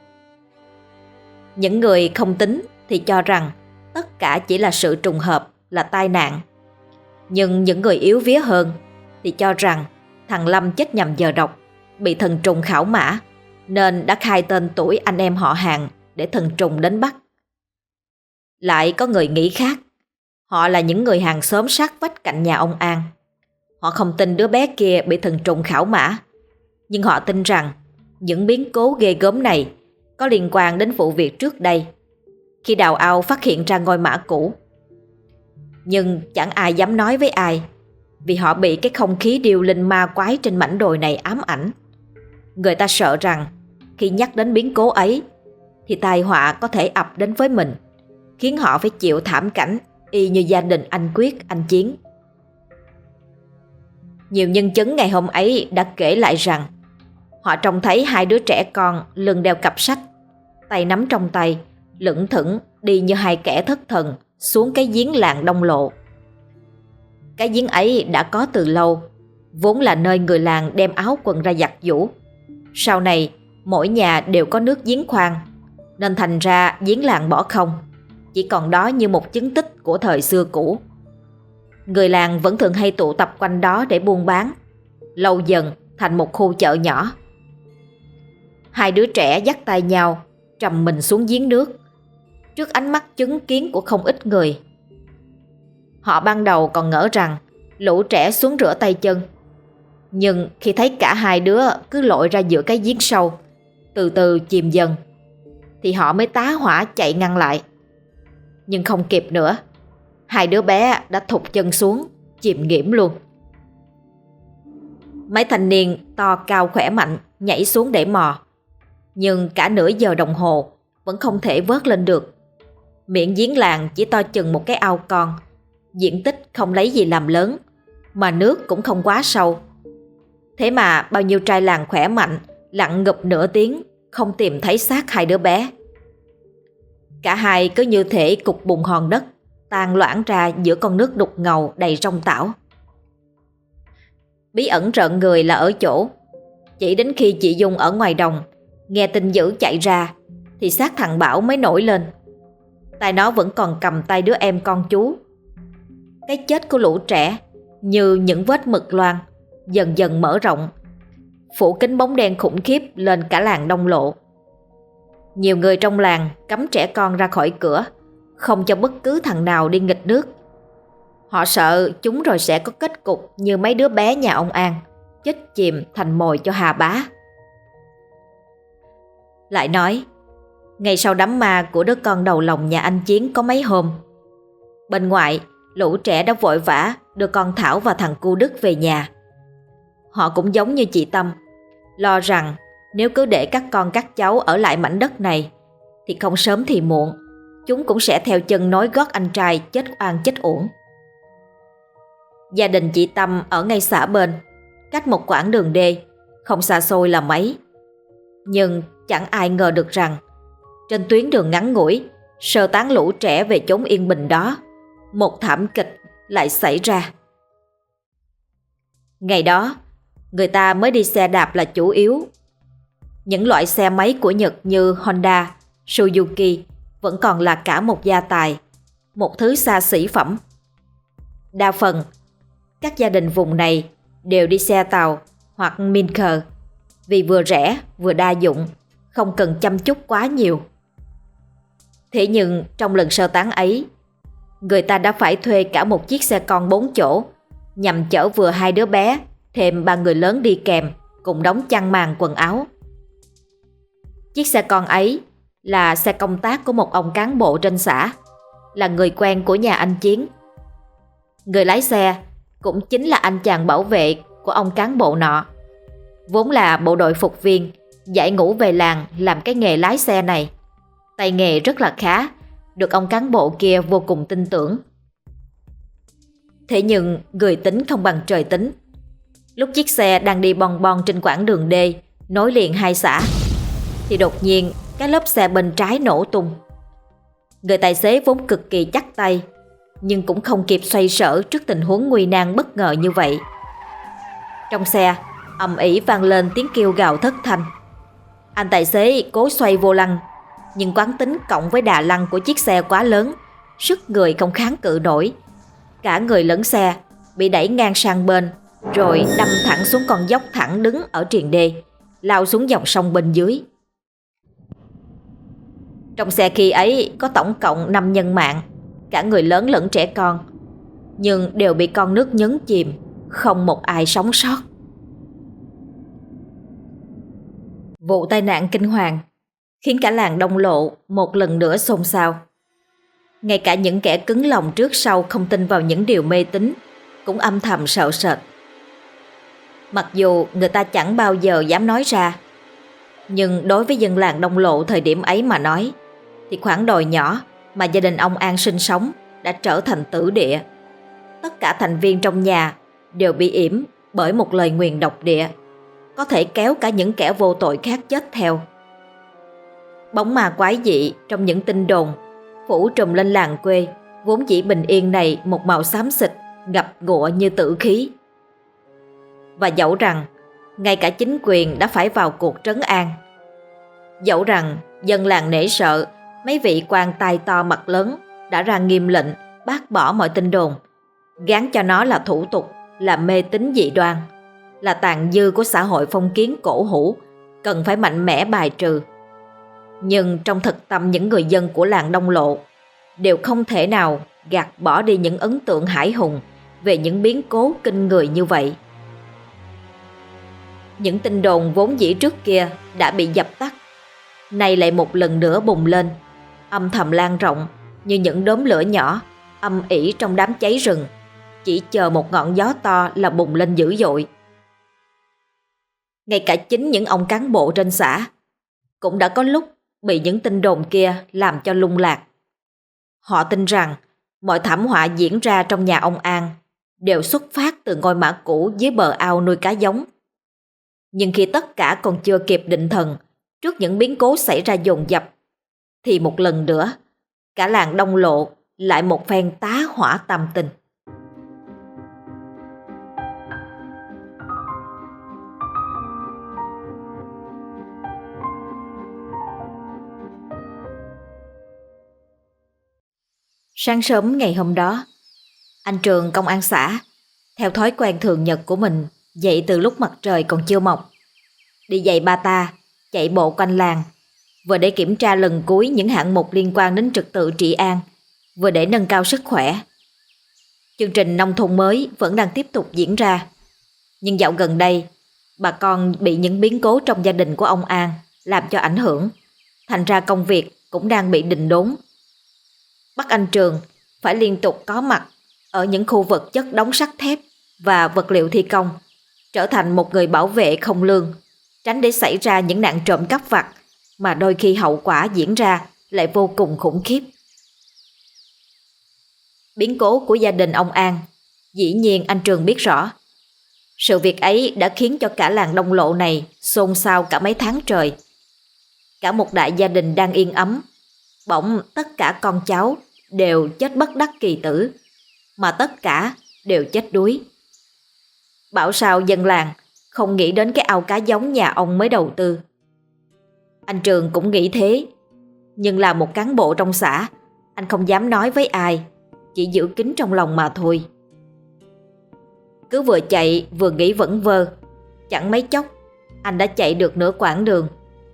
Những người không tín thì cho rằng tất cả chỉ là sự trùng hợp, là tai nạn. Nhưng những người yếu vía hơn thì cho rằng thằng Lâm chết nhầm giờ độc, bị thần trùng khảo mã, nên đã khai tên tuổi anh em họ hàng để thần trùng đến bắt. Lại có người nghĩ khác. Họ là những người hàng xóm sát vách cạnh nhà ông An. Họ không tin đứa bé kia bị thần trùng khảo mã, nhưng họ tin rằng những biến cố ghê gớm này có liên quan đến vụ việc trước đây, khi đào ao phát hiện ra ngôi mã cũ. Nhưng chẳng ai dám nói với ai, vì họ bị cái không khí điêu linh ma quái trên mảnh đồi này ám ảnh. Người ta sợ rằng khi nhắc đến biến cố ấy thì tai họa có thể ập đến với mình, khiến họ phải chịu thảm cảnh y như gia đình anh Quyết, anh Chiến. Nhiều nhân chứng ngày hôm ấy đã kể lại rằng họ trông thấy hai đứa trẻ con lưng đeo cặp sách, tay nắm trong tay, lững thững đi như hai kẻ thất thần xuống cái giếng làng Đông Lộ. Cái giếng ấy đã có từ lâu, vốn là nơi người làng đem áo quần ra giặt giũ. Sau này mỗi nhà đều có nước giếng khoan, nên thành ra giếng làng bỏ không, chỉ còn đó như một chứng tích của thời xưa cũ. Người làng vẫn thường hay tụ tập quanh đó để buôn bán, lâu dần thành một khu chợ nhỏ. hai đứa trẻ dắt tay nhau trầm mình xuống giếng nước, trước ánh mắt chứng kiến của không ít người. Họ ban đầu còn ngỡ rằng lũ trẻ xuống rửa tay chân, nhưng khi thấy cả hai đứa cứ lội ra giữa cái giếng sâu, từ từ chìm dần, thì họ mới tá hỏa chạy ngăn lại. Nhưng không kịp nữa, hai đứa bé đã thụt chân xuống, chìm nghiễm luôn. Mấy thanh niên to cao khỏe mạnh nhảy xuống để mò, nhưng cả nửa giờ đồng hồ vẫn không thể vớt lên được. Miệng giếng làng chỉ to chừng một cái ao con, diện tích không lấy gì làm lớn, mà nước cũng không quá sâu. Thế mà bao nhiêu trai làng khỏe mạnh lặn ngụp nửa tiếng không tìm thấy xác hai đứa bé. Cả hai cứ như thể cục bùn hòn đất tan loãng ra giữa con nước đục ngầu đầy rong tảo. Bí ẩn rợn người là ở chỗ, chỉ đến khi chị Dung ở ngoài đồng nghe tin dữ chạy ra thì xác thằng Bảo mới nổi lên. Tay nó vẫn còn cầm tay đứa em con chú. Cái chết của lũ trẻ như những vết mực loang dần dần mở rộng, phủ kín bóng đen khủng khiếp lên cả làng Đông Lộ. Nhiều người trong làng cấm trẻ con ra khỏi cửa, không cho bất cứ thằng nào đi nghịch nước. Họ sợ chúng rồi sẽ có kết cục như mấy đứa bé nhà ông An, chết chìm thành mồi cho Hà Bá. Lại nói, ngày sau đám ma của đứa con đầu lòng nhà anh Chiến có mấy hôm, bên ngoài lũ trẻ đã vội vã đưa con Thảo và thằng cu Đức về nhà. Họ cũng giống như chị Tâm, lo rằng nếu cứ để các con các cháu ở lại mảnh đất này thì không sớm thì muộn chúng cũng sẽ theo chân nối gót anh trai chết oan chết uổng. Gia đình chị Tâm ở ngay xã bên, cách một quãng đường đê, không xa xôi là mấy. Nhưng chẳng ai ngờ được rằng trên tuyến đường ngắn ngủi sơ tán lũ trẻ về chốn yên bình đó, một thảm kịch lại xảy ra. Ngày đó, người ta mới đi xe đạp là chủ yếu. Những loại xe máy của Nhật như Honda, Suzuki vẫn còn là cả một gia tài, một thứ xa xỉ phẩm. Đa phần, các gia đình vùng này đều đi xe tàu hoặc Minker vì vừa rẻ vừa đa dụng, không cần chăm chút quá nhiều. Thế nhưng trong lần sơ tán ấy, người ta đã phải thuê cả một chiếc xe con bốn chỗ nhằm chở vừa hai đứa bé thêm ba người lớn đi kèm cùng đóng chăn màn quần áo. Chiếc xe con ấy là xe công tác của một ông cán bộ trên xã, là người quen của nhà anh Chiến. Người lái xe cũng chính là anh chàng bảo vệ của ông cán bộ nọ, vốn là bộ đội phục viên giải ngũ về làng làm cái nghề lái xe này. Tay nghề rất là khá, được ông cán bộ kia vô cùng tin tưởng. Thế nhưng người tính không bằng trời tính. Lúc chiếc xe đang đi bon bon trên quãng đường đê nối liền hai xã, thì đột nhiên cái lốp xe bên trái nổ tung. Người tài xế vốn cực kỳ chắc tay, nhưng cũng không kịp xoay sở trước tình huống nguy nan bất ngờ như vậy. Trong xe ầm ĩ vang lên tiếng kêu gào thất thanh. Anh tài xế cố xoay vô lăng, nhưng quán tính cộng với đà lăn của chiếc xe quá lớn, sức người không kháng cự nổi. Cả người lẫn xe bị đẩy ngang sang bên, rồi đâm thẳng xuống con dốc thẳng đứng ở triền đê, lao xuống dòng sông bên dưới. Trong xe khi ấy có tổng cộng năm nhân mạng, cả người lớn lẫn trẻ con, nhưng đều bị con nước nhấn chìm, không một ai sống sót. Vụ tai nạn kinh hoàng khiến cả làng Đông Lộ một lần nữa xôn xao. Ngay cả những kẻ cứng lòng trước sau không tin vào những điều mê tín cũng âm thầm sợ sệt. Mặc dù người ta chẳng bao giờ dám nói ra, nhưng đối với dân làng Đông Lộ thời điểm ấy mà nói, thì khoảng đồi nhỏ mà gia đình ông An sinh sống đã trở thành tử địa. Tất cả thành viên trong nhà đều bị yểm bởi một lời nguyền độc địa, có thể kéo cả những kẻ vô tội khác chết theo. Bóng ma quái dị trong những tin đồn phủ trùm lên làng quê vốn chỉ bình yên này một màu xám xịt, ngập ngụa như tử khí. Và dẫu rằng ngay cả chính quyền đã phải vào cuộc trấn an, dẫu rằng dân làng nể sợ mấy vị quan tài to mặt lớn đã ra nghiêm lệnh bác bỏ mọi tin đồn, gán cho nó là thủ tục, là mê tín dị đoan, là tàn dư của xã hội phong kiến cổ hủ, cần phải mạnh mẽ bài trừ. Nhưng trong thực tâm những người dân của làng Đông Lộ đều không thể nào gạt bỏ đi những ấn tượng hãi hùng về những biến cố kinh người như vậy. Những tin đồn vốn dĩ trước kia đã bị dập tắt, nay lại một lần nữa bùng lên, âm thầm lan rộng như những đốm lửa nhỏ âm ỉ trong đám cháy rừng, chỉ chờ một ngọn gió to là bùng lên dữ dội. Ngay cả chính những ông cán bộ trên xã cũng đã có lúc bị những tin đồn kia làm cho lung lạc. Họ tin rằng mọi thảm họa diễn ra trong nhà ông An đều xuất phát từ ngôi mã cũ dưới bờ ao nuôi cá giống. Nhưng khi tất cả còn chưa kịp định thần trước những biến cố xảy ra dồn dập, thì một lần nữa cả làng Đông Lộ lại một phen tá hỏa tâm tình. Sáng sớm ngày hôm đó, anh Trường công an xã theo thói quen thường nhật của mình dậy từ lúc mặt trời còn chưa mọc, đi giày bata chạy bộ quanh làng, vừa để kiểm tra lần cuối những hạng mục liên quan đến trật tự trị an, vừa để nâng cao sức khỏe. Chương trình nông thôn mới vẫn đang tiếp tục diễn ra, nhưng dạo gần đây bà con bị những biến cố trong gia đình của ông An làm cho ảnh hưởng, thành ra công việc cũng đang bị đình đốn. Bắt anh Trường phải liên tục có mặt ở những khu vực chất đóng sắt thép và vật liệu thi công, trở thành một người bảo vệ không lương, tránh để xảy ra những nạn trộm cắp vặt mà đôi khi hậu quả diễn ra lại vô cùng khủng khiếp. Biến cố của gia đình ông An, dĩ nhiên anh Trường biết rõ. Sự việc ấy đã khiến cho cả làng Đông Lộ này xôn xao cả mấy tháng trời. Cả một đại gia đình đang yên ấm, bỗng tất cả con cháu đều chết bất đắc kỳ tử, mà tất cả đều chết đuối. Bảo sao dân làng không nghĩ đến cái ao cá giống nhà ông mới đầu tư. Anh Trường cũng nghĩ thế, nhưng là một cán bộ trong xã, anh không dám nói với ai, chỉ giữ kín trong lòng mà thôi. Cứ vừa chạy vừa nghĩ vẩn vơ, chẳng mấy chốc anh đã chạy được nửa quãng đường.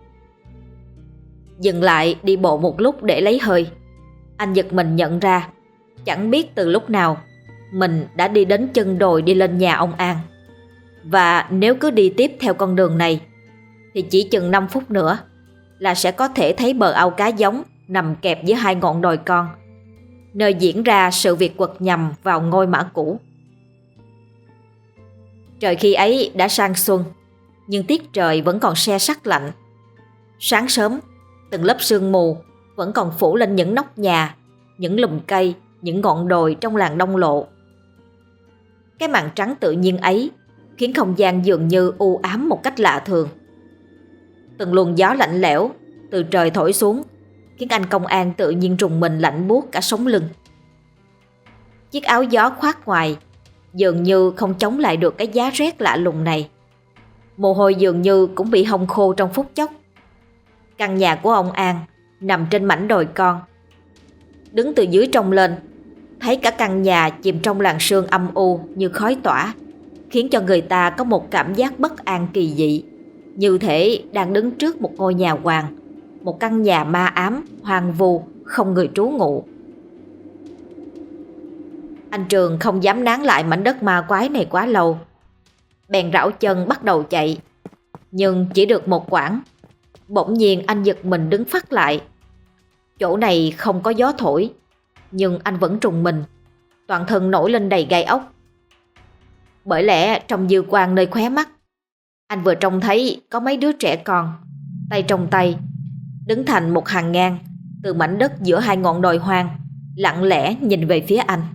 Dừng lại đi bộ một lúc để lấy hơi, anh giật mình nhận ra chẳng biết từ lúc nào mình đã đi đến chân đồi đi lên nhà ông An. Và nếu cứ đi tiếp theo con đường này thì chỉ chừng năm phút nữa là sẽ có thể thấy bờ ao cá giống nằm kẹp giữa hai ngọn đồi con, nơi diễn ra sự việc quật nhằm vào ngôi mã cũ. Trời khi ấy đã sang xuân, nhưng tiết trời vẫn còn se sắt lạnh. Sáng sớm, từng lớp sương mù vẫn còn phủ lên những nóc nhà, những lùm cây, những ngọn đồi trong làng Đông Lộ. Cái màn trắng tự nhiên ấy khiến không gian dường như u ám một cách lạ thường. Từng luồng gió lạnh lẽo từ trời thổi xuống khiến anh công an tự nhiên rùng mình lạnh buốt cả sống lưng. Chiếc áo gió khoác ngoài dường như không chống lại được cái giá rét lạ lùng này. Mồ hôi dường như cũng bị hong khô trong phút chốc. Căn nhà của ông An nằm trên mảnh đồi con. Đứng từ dưới trông lên, thấy cả căn nhà chìm trong làn sương âm u như khói tỏa, khiến cho người ta có một cảm giác bất an kỳ dị, như thể đang đứng trước một ngôi nhà hoàng, một căn nhà ma ám, hoang vu, không người trú ngụ. Anh Trường không dám nán lại mảnh đất ma quái này quá lâu, bèn rảo chân bắt đầu chạy. Nhưng chỉ được một quãng, bỗng nhiên anh giật mình đứng phắt lại. Chỗ này không có gió thổi, nhưng anh vẫn trùng mình, toàn thân nổi lên đầy gai ốc. Bởi lẽ trong dư quang nơi khóe mắt, anh vừa trông thấy có mấy đứa trẻ con, tay trong tay, đứng thành một hàng ngang từ mảnh đất giữa hai ngọn đồi hoang, lặng lẽ nhìn về phía anh.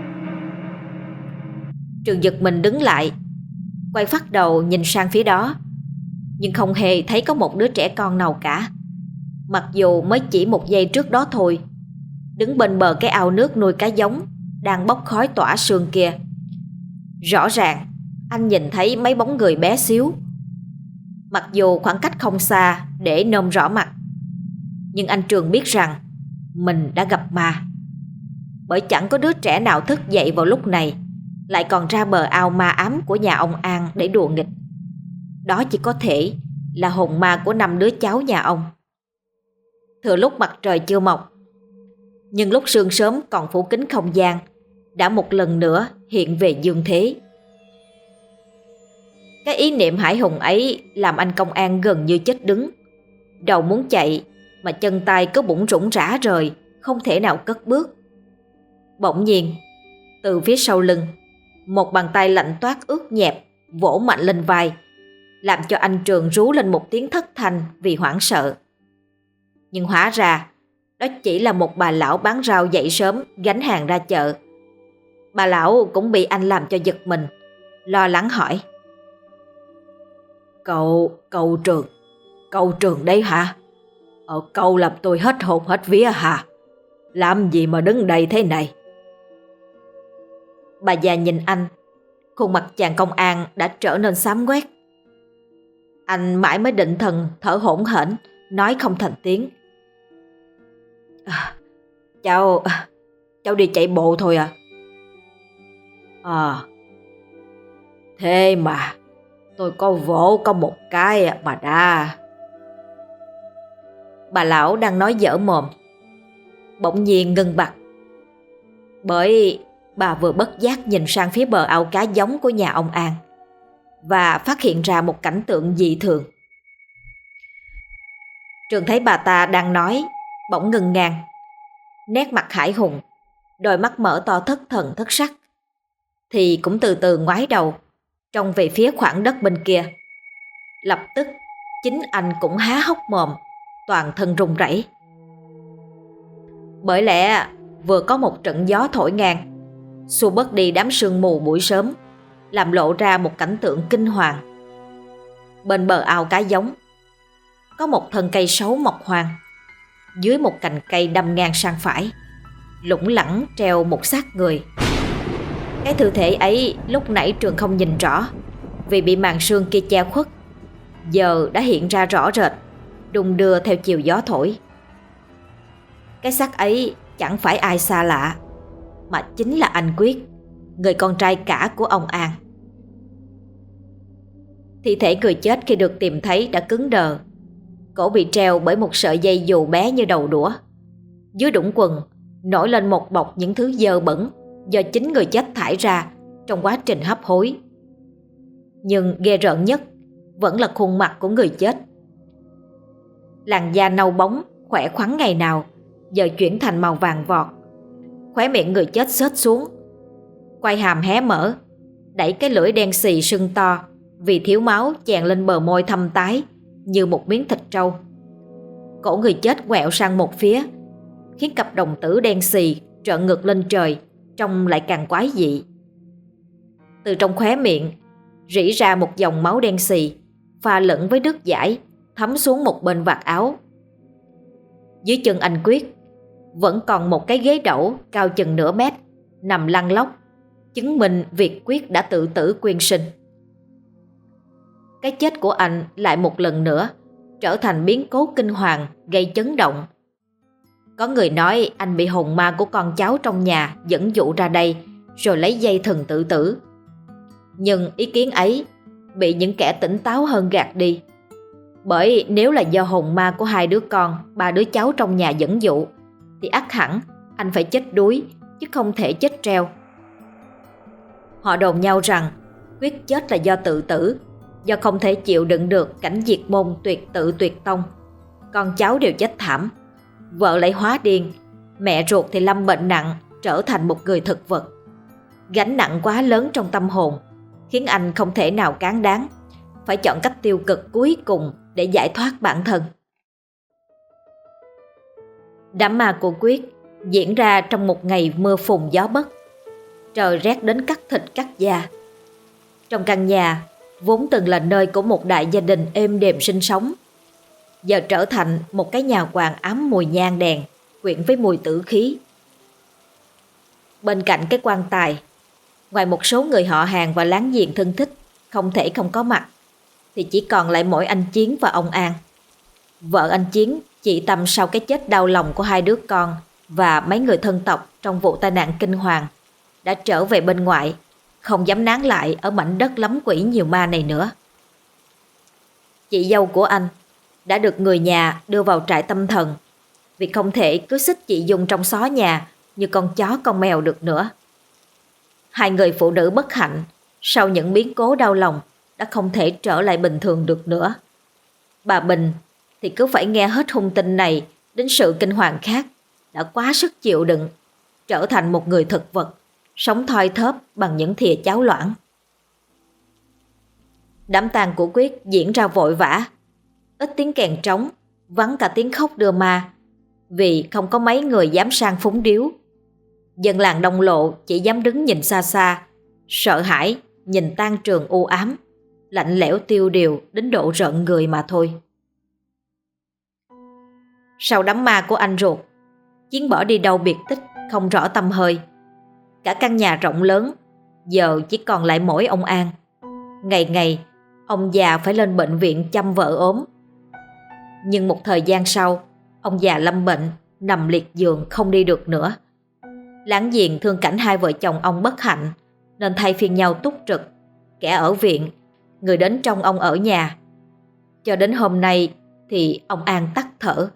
Trường giật mình đứng lại, quay phắt đầu nhìn sang phía đó, nhưng không hề thấy có một đứa trẻ con nào cả. Mặc dù mới chỉ một giây trước đó thôi, đứng bên bờ cái ao nước nuôi cá giống đang bốc khói tỏa sương kia, rõ ràng anh nhìn thấy mấy bóng người bé xíu. Mặc dù khoảng cách không xa để nôm rõ mặt, nhưng anh Trường biết rằng mình đã gặp ma. Bởi chẳng có đứa trẻ nào thức dậy vào lúc này lại còn ra bờ ao ma ám của nhà ông An để đùa nghịch. Đó chỉ có thể là hồn ma của năm đứa cháu nhà ông. Thừa lúc mặt trời chưa mọc, nhưng lúc sương sớm còn phủ kín không gian, đã một lần nữa hiện về dương thế. Cái ý niệm hải hùng ấy làm anh công an gần như chết đứng. Đầu muốn chạy mà chân tay cứ bủn rủn rã rời, không thể nào cất bước. Bỗng nhiên, từ phía sau lưng, một bàn tay lạnh toát ướt nhẹp vỗ mạnh lên vai, làm cho anh Trường rú lên một tiếng thất thanh vì hoảng sợ. Nhưng hóa ra đó chỉ là một bà lão bán rau dậy sớm gánh hàng ra chợ. Bà lão cũng bị anh làm cho giật mình, lo lắng hỏi: Cậu, cậu Trường, cậu Trường đây hả? Ờ, cậu làm tôi hết hồn hết vía hả? Làm gì mà đứng đây thế này? Bà già nhìn anh, khuôn mặt chàng công an đã trở nên xám quét. Anh mãi mới định thần thở hổn hển, nói không thành tiếng: à, Cháu, cháu đi chạy bộ thôi à? À, thế mà tôi có vỗ có một cái mà đã. Bà lão đang nói dở mồm, bỗng nhiên ngưng bặt, bởi bà vừa bất giác nhìn sang phía bờ ao cá giống của nhà ông An và phát hiện ra một cảnh tượng dị thường. Trường thấy bà ta đang nói, bỗng ngừng ngang, nét mặt hải hùng, đôi mắt mở to thất thần thất sắc, thì cũng từ từ ngoái đầu trông về phía khoảng đất bên kia. Lập tức chính anh cũng há hốc mồm, toàn thân run rẩy. Bởi lẽ vừa có một trận gió thổi ngang, xua bớt đi đám sương mù buổi sớm, làm lộ ra một cảnh tượng kinh hoàng. Bên bờ ao cá giống có một thân cây sấu mọc hoang, dưới một cành cây đâm ngang sang phải, lủng lẳng treo một xác người. Cái tư thể ấy lúc nãy Trường không nhìn rõ vì bị màn sương kia che khuất, giờ đã hiện ra rõ rệt, đung đưa theo chiều gió thổi. Cái xác ấy chẳng phải ai xa lạ, mà chính là anh Quyết, người con trai cả của ông An. Thi thể người chết khi được tìm thấy đã cứng đờ, cổ bị treo bởi một sợi dây dù bé như đầu đũa. Dưới đũng quần nổi lên một bọc những thứ dơ bẩn do chính người chết thải ra trong quá trình hấp hối. Nhưng ghê rợn nhất vẫn là khuôn mặt của người chết. Làn da nâu bóng khỏe khoắn ngày nào giờ chuyển thành màu vàng vọt. Khóe miệng người chết xếch xuống, quai hàm hé mở, đẩy cái lưỡi đen xì sưng to vì thiếu máu chèn lên bờ môi thâm tái như một miếng thịt trâu. Cổ người chết quẹo sang một phía, khiến cặp đồng tử đen xì trợn ngược lên trời, trông lại càng quái dị. Từ trong khóe miệng rỉ ra một dòng máu đen xì pha lẫn với nước dãi thấm xuống một bên vạt áo. Dưới chân anh Quyết vẫn còn một cái ghế đẩu cao chừng nửa mét nằm lăn lóc, chứng minh việc Quyết đã tự tử quyên sinh. Cái chết của anh lại một lần nữa trở thành biến cố kinh hoàng gây chấn động. Có người nói anh bị hồn ma của con cháu trong nhà dẫn dụ ra đây rồi lấy dây thừng tự tử. Nhưng ý kiến ấy bị những kẻ tỉnh táo hơn gạt đi. Bởi nếu là do hồn ma của hai đứa con, ba đứa cháu trong nhà dẫn dụ, thì ắt hẳn anh phải chết đuối chứ không thể chết treo. Họ đồn nhau rằng Quyết chết là do tự tử, do không thể chịu đựng được cảnh diệt môn tuyệt tự tuyệt tông. Con cháu đều chết thảm, vợ lại hóa điên, mẹ ruột thì lâm bệnh nặng, trở thành một người thực vật. Gánh nặng quá lớn trong tâm hồn khiến anh không thể nào cán đáng, phải chọn cách tiêu cực cuối cùng để giải thoát bản thân. Đám ma của Quyết diễn ra trong một ngày mưa phùn gió bất, trời rét đến cắt thịt cắt da. Trong căn nhà vốn từng là nơi của một đại gia đình êm đềm sinh sống, giờ trở thành một cái nhà quàng ám mùi nhang đèn quyện với mùi tử khí. Bên cạnh cái quan tài, ngoài một số người họ hàng và láng giềng thân thích không thể không có mặt, thì chỉ còn lại mỗi anh Chiến và ông An. Vợ anh Chiến chị Tâm sau cái chết đau lòng của hai đứa con và mấy người thân tộc trong vụ tai nạn kinh hoàng đã trở về bên ngoại, không dám nán lại ở mảnh đất lắm quỷ nhiều ma này nữa. chị dâu của anh đã được người nhà đưa vào trại tâm thần vì không thể cứ xích chị Dung trong xó nhà như con chó con mèo được nữa. Hai người phụ nữ bất hạnh sau những biến cố đau lòng đã không thể trở lại bình thường được nữa. Bà Bình thì cứ phải nghe hết hung tin này đến sự kinh hoàng khác, đã quá sức chịu đựng, trở thành một người thực vật, sống thoi thóp bằng những thìa cháo loãng. Đám tang của Quyết diễn ra vội vã, ít tiếng kèn trống, vắng cả tiếng khóc đưa ma, vì không có mấy người dám sang phúng điếu. Dân làng Đông Lộ chỉ dám đứng nhìn xa xa, sợ hãi nhìn tang trường u ám, lạnh lẽo tiêu điều đến độ rợn người mà thôi. Sau đám ma của anh ruột, Chiến bỏ đi đâu biệt tích không rõ tăm hơi. Cả căn nhà rộng lớn giờ chỉ còn lại mỗi ông An. Ngày ngày ông già phải lên bệnh viện chăm vợ ốm. Nhưng một thời gian sau, ông già lâm bệnh, nằm liệt giường không đi được nữa. Láng giềng thương cảnh hai vợ chồng ông bất hạnh nên thay phiên nhau túc trực, kẻ ở viện, người đến trông ông ở nhà. Cho đến hôm nay thì ông An tắt thở.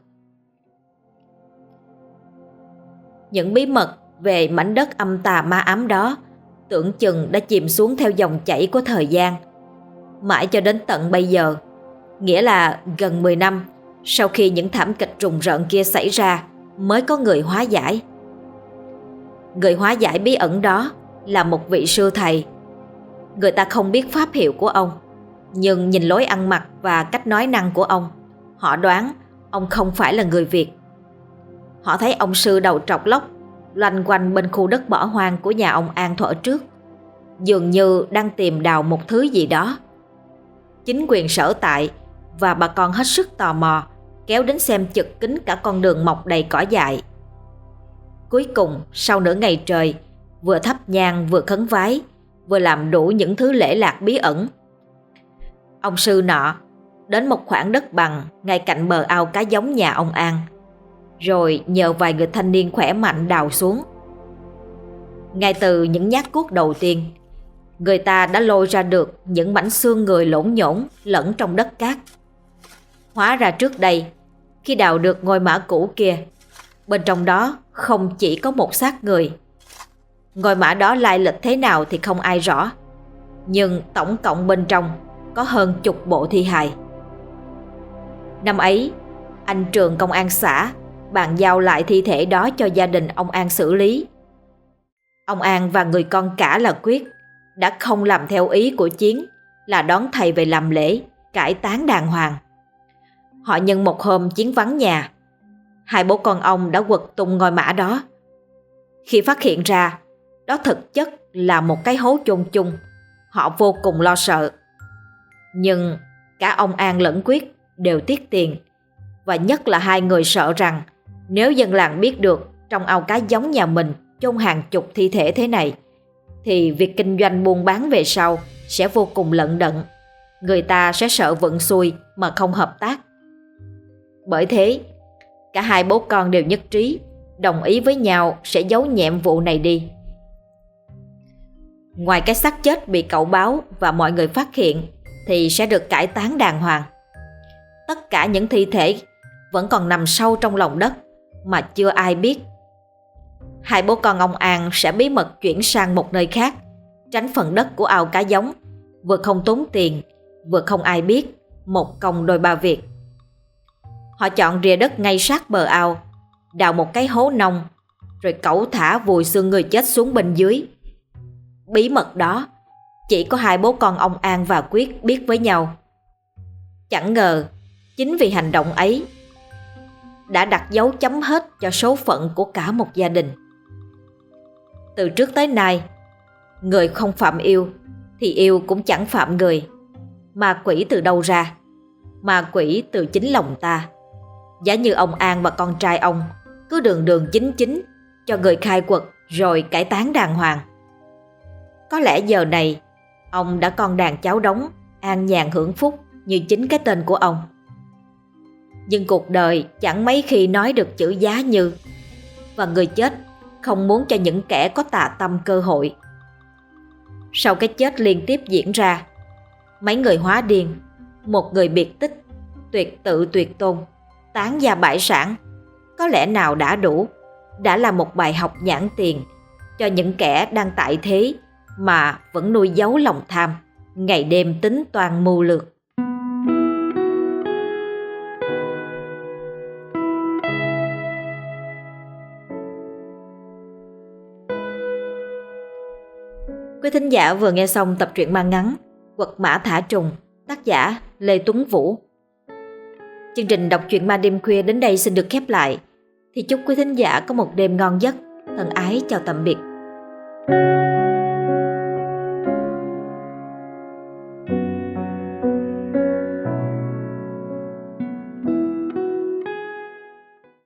Những bí mật về mảnh đất âm tà ma ám đó tưởng chừng đã chìm xuống theo dòng chảy của thời gian. Mãi cho đến tận bây giờ, nghĩa là gần mười năm sau khi những thảm kịch rùng rợn kia xảy ra, mới có người hóa giải. Người hóa giải bí ẩn đó là một vị sư thầy. Người ta không biết pháp hiệu của ông, nhưng nhìn lối ăn mặc và cách nói năng của ông, họ đoán ông không phải là người Việt. Họ thấy ông sư đầu trọc lóc loanh quanh bên khu đất bỏ hoang của nhà ông An thuở trước, dường như đang tìm đào một thứ gì đó. Chính quyền sở tại và bà con hết sức tò mò, kéo đến xem chực kín cả con đường mọc đầy cỏ dại. Cuối cùng, sau nửa ngày trời, vừa thắp nhang vừa khấn vái, vừa làm đủ những thứ lễ lạc bí ẩn, ông sư nọ đến một khoảng đất bằng ngay cạnh bờ ao cá giống nhà ông An, rồi nhờ vài người thanh niên khỏe mạnh đào xuống. Ngay từ những nhát cuốc đầu tiên, người ta đã lôi ra được những mảnh xương người lổn nhổn lẫn trong đất cát. Hóa ra trước đây, khi đào được ngôi mã cũ kia, bên trong đó không chỉ có một xác người. Ngôi mã đó lai lịch thế nào thì không ai rõ, nhưng tổng cộng bên trong có hơn chục bộ thi hài. Năm ấy, anh Trường công an xã bàn giao lại thi thể đó cho gia đình ông An xử lý. Ông An và người con cả là Quyết đã không làm theo ý của Chiến là đón thầy về làm lễ cải táng đàng hoàng. Họ nhân một hôm Chiến vắng nhà, hai bố con ông đã quật tung ngôi mã đó. Khi phát hiện ra đó thực chất là một cái hố chôn chung, họ vô cùng lo sợ. Nhưng cả ông An lẫn Quyết đều tiếc tiền, và nhất là hai người sợ rằng nếu dân làng biết được trong ao cá giống nhà mình chôn hàng chục thi thể thế này, thì việc kinh doanh buôn bán về sau sẽ vô cùng lận đận. Người ta sẽ sợ vận xui mà không hợp tác. Bởi thế, cả hai bố con đều nhất trí, đồng ý với nhau sẽ giấu nhẹm vụ này đi. Ngoài cái xác chết bị cậu báo và mọi người phát hiện thì sẽ được cải táng đàng hoàng. Tất cả những thi thể vẫn còn nằm sâu trong lòng đất mà chưa ai biết. Hai bố con ông An sẽ bí mật chuyển sang một nơi khác, tránh phần đất của ao cá giống, vừa không tốn tiền, vừa không ai biết, một công đôi ba việc. Họ chọn rìa đất ngay sát bờ ao, đào một cái hố nông, rồi cẩu thả vùi xương người chết xuống bên dưới. Bí mật đó chỉ có hai bố con ông An và Quyết biết với nhau. Chẳng ngờ chính vì hành động ấy đã đặt dấu chấm hết cho số phận của cả một gia đình. Từ trước tới nay, người không phạm yêu thì yêu cũng chẳng phạm người. Ma quỷ từ đâu ra? Ma quỷ từ chính lòng ta. Giả như ông An và con trai ông cứ đường đường chính chính cho người khai quật rồi cải táng đàng hoàng, có lẽ giờ này ông đã con đàn cháu đống, an nhàn hưởng phúc như chính cái tên của ông. Nhưng cuộc đời chẳng mấy khi nói được chữ giá như, và người chết không muốn cho những kẻ có tà tâm cơ hội. Sau cái chết liên tiếp diễn ra, mấy người hóa điên, một người biệt tích, tuyệt tự tuyệt tôn, tán gia bại sản, có lẽ nào đã đủ, đã là một bài học nhãn tiền cho những kẻ đang tại thế mà vẫn nuôi giấu lòng tham, ngày đêm tính toán mưu lược. Quý thính giả vừa nghe xong tập truyện ma ngắn Quật Mã Thả Trùng, tác giả Lê Tuấn Vũ. Chương trình đọc truyện ma đêm khuya đến đây xin được khép lại. Thì chúc quý thính giả có một đêm ngon giấc. Thân ái chào tạm biệt.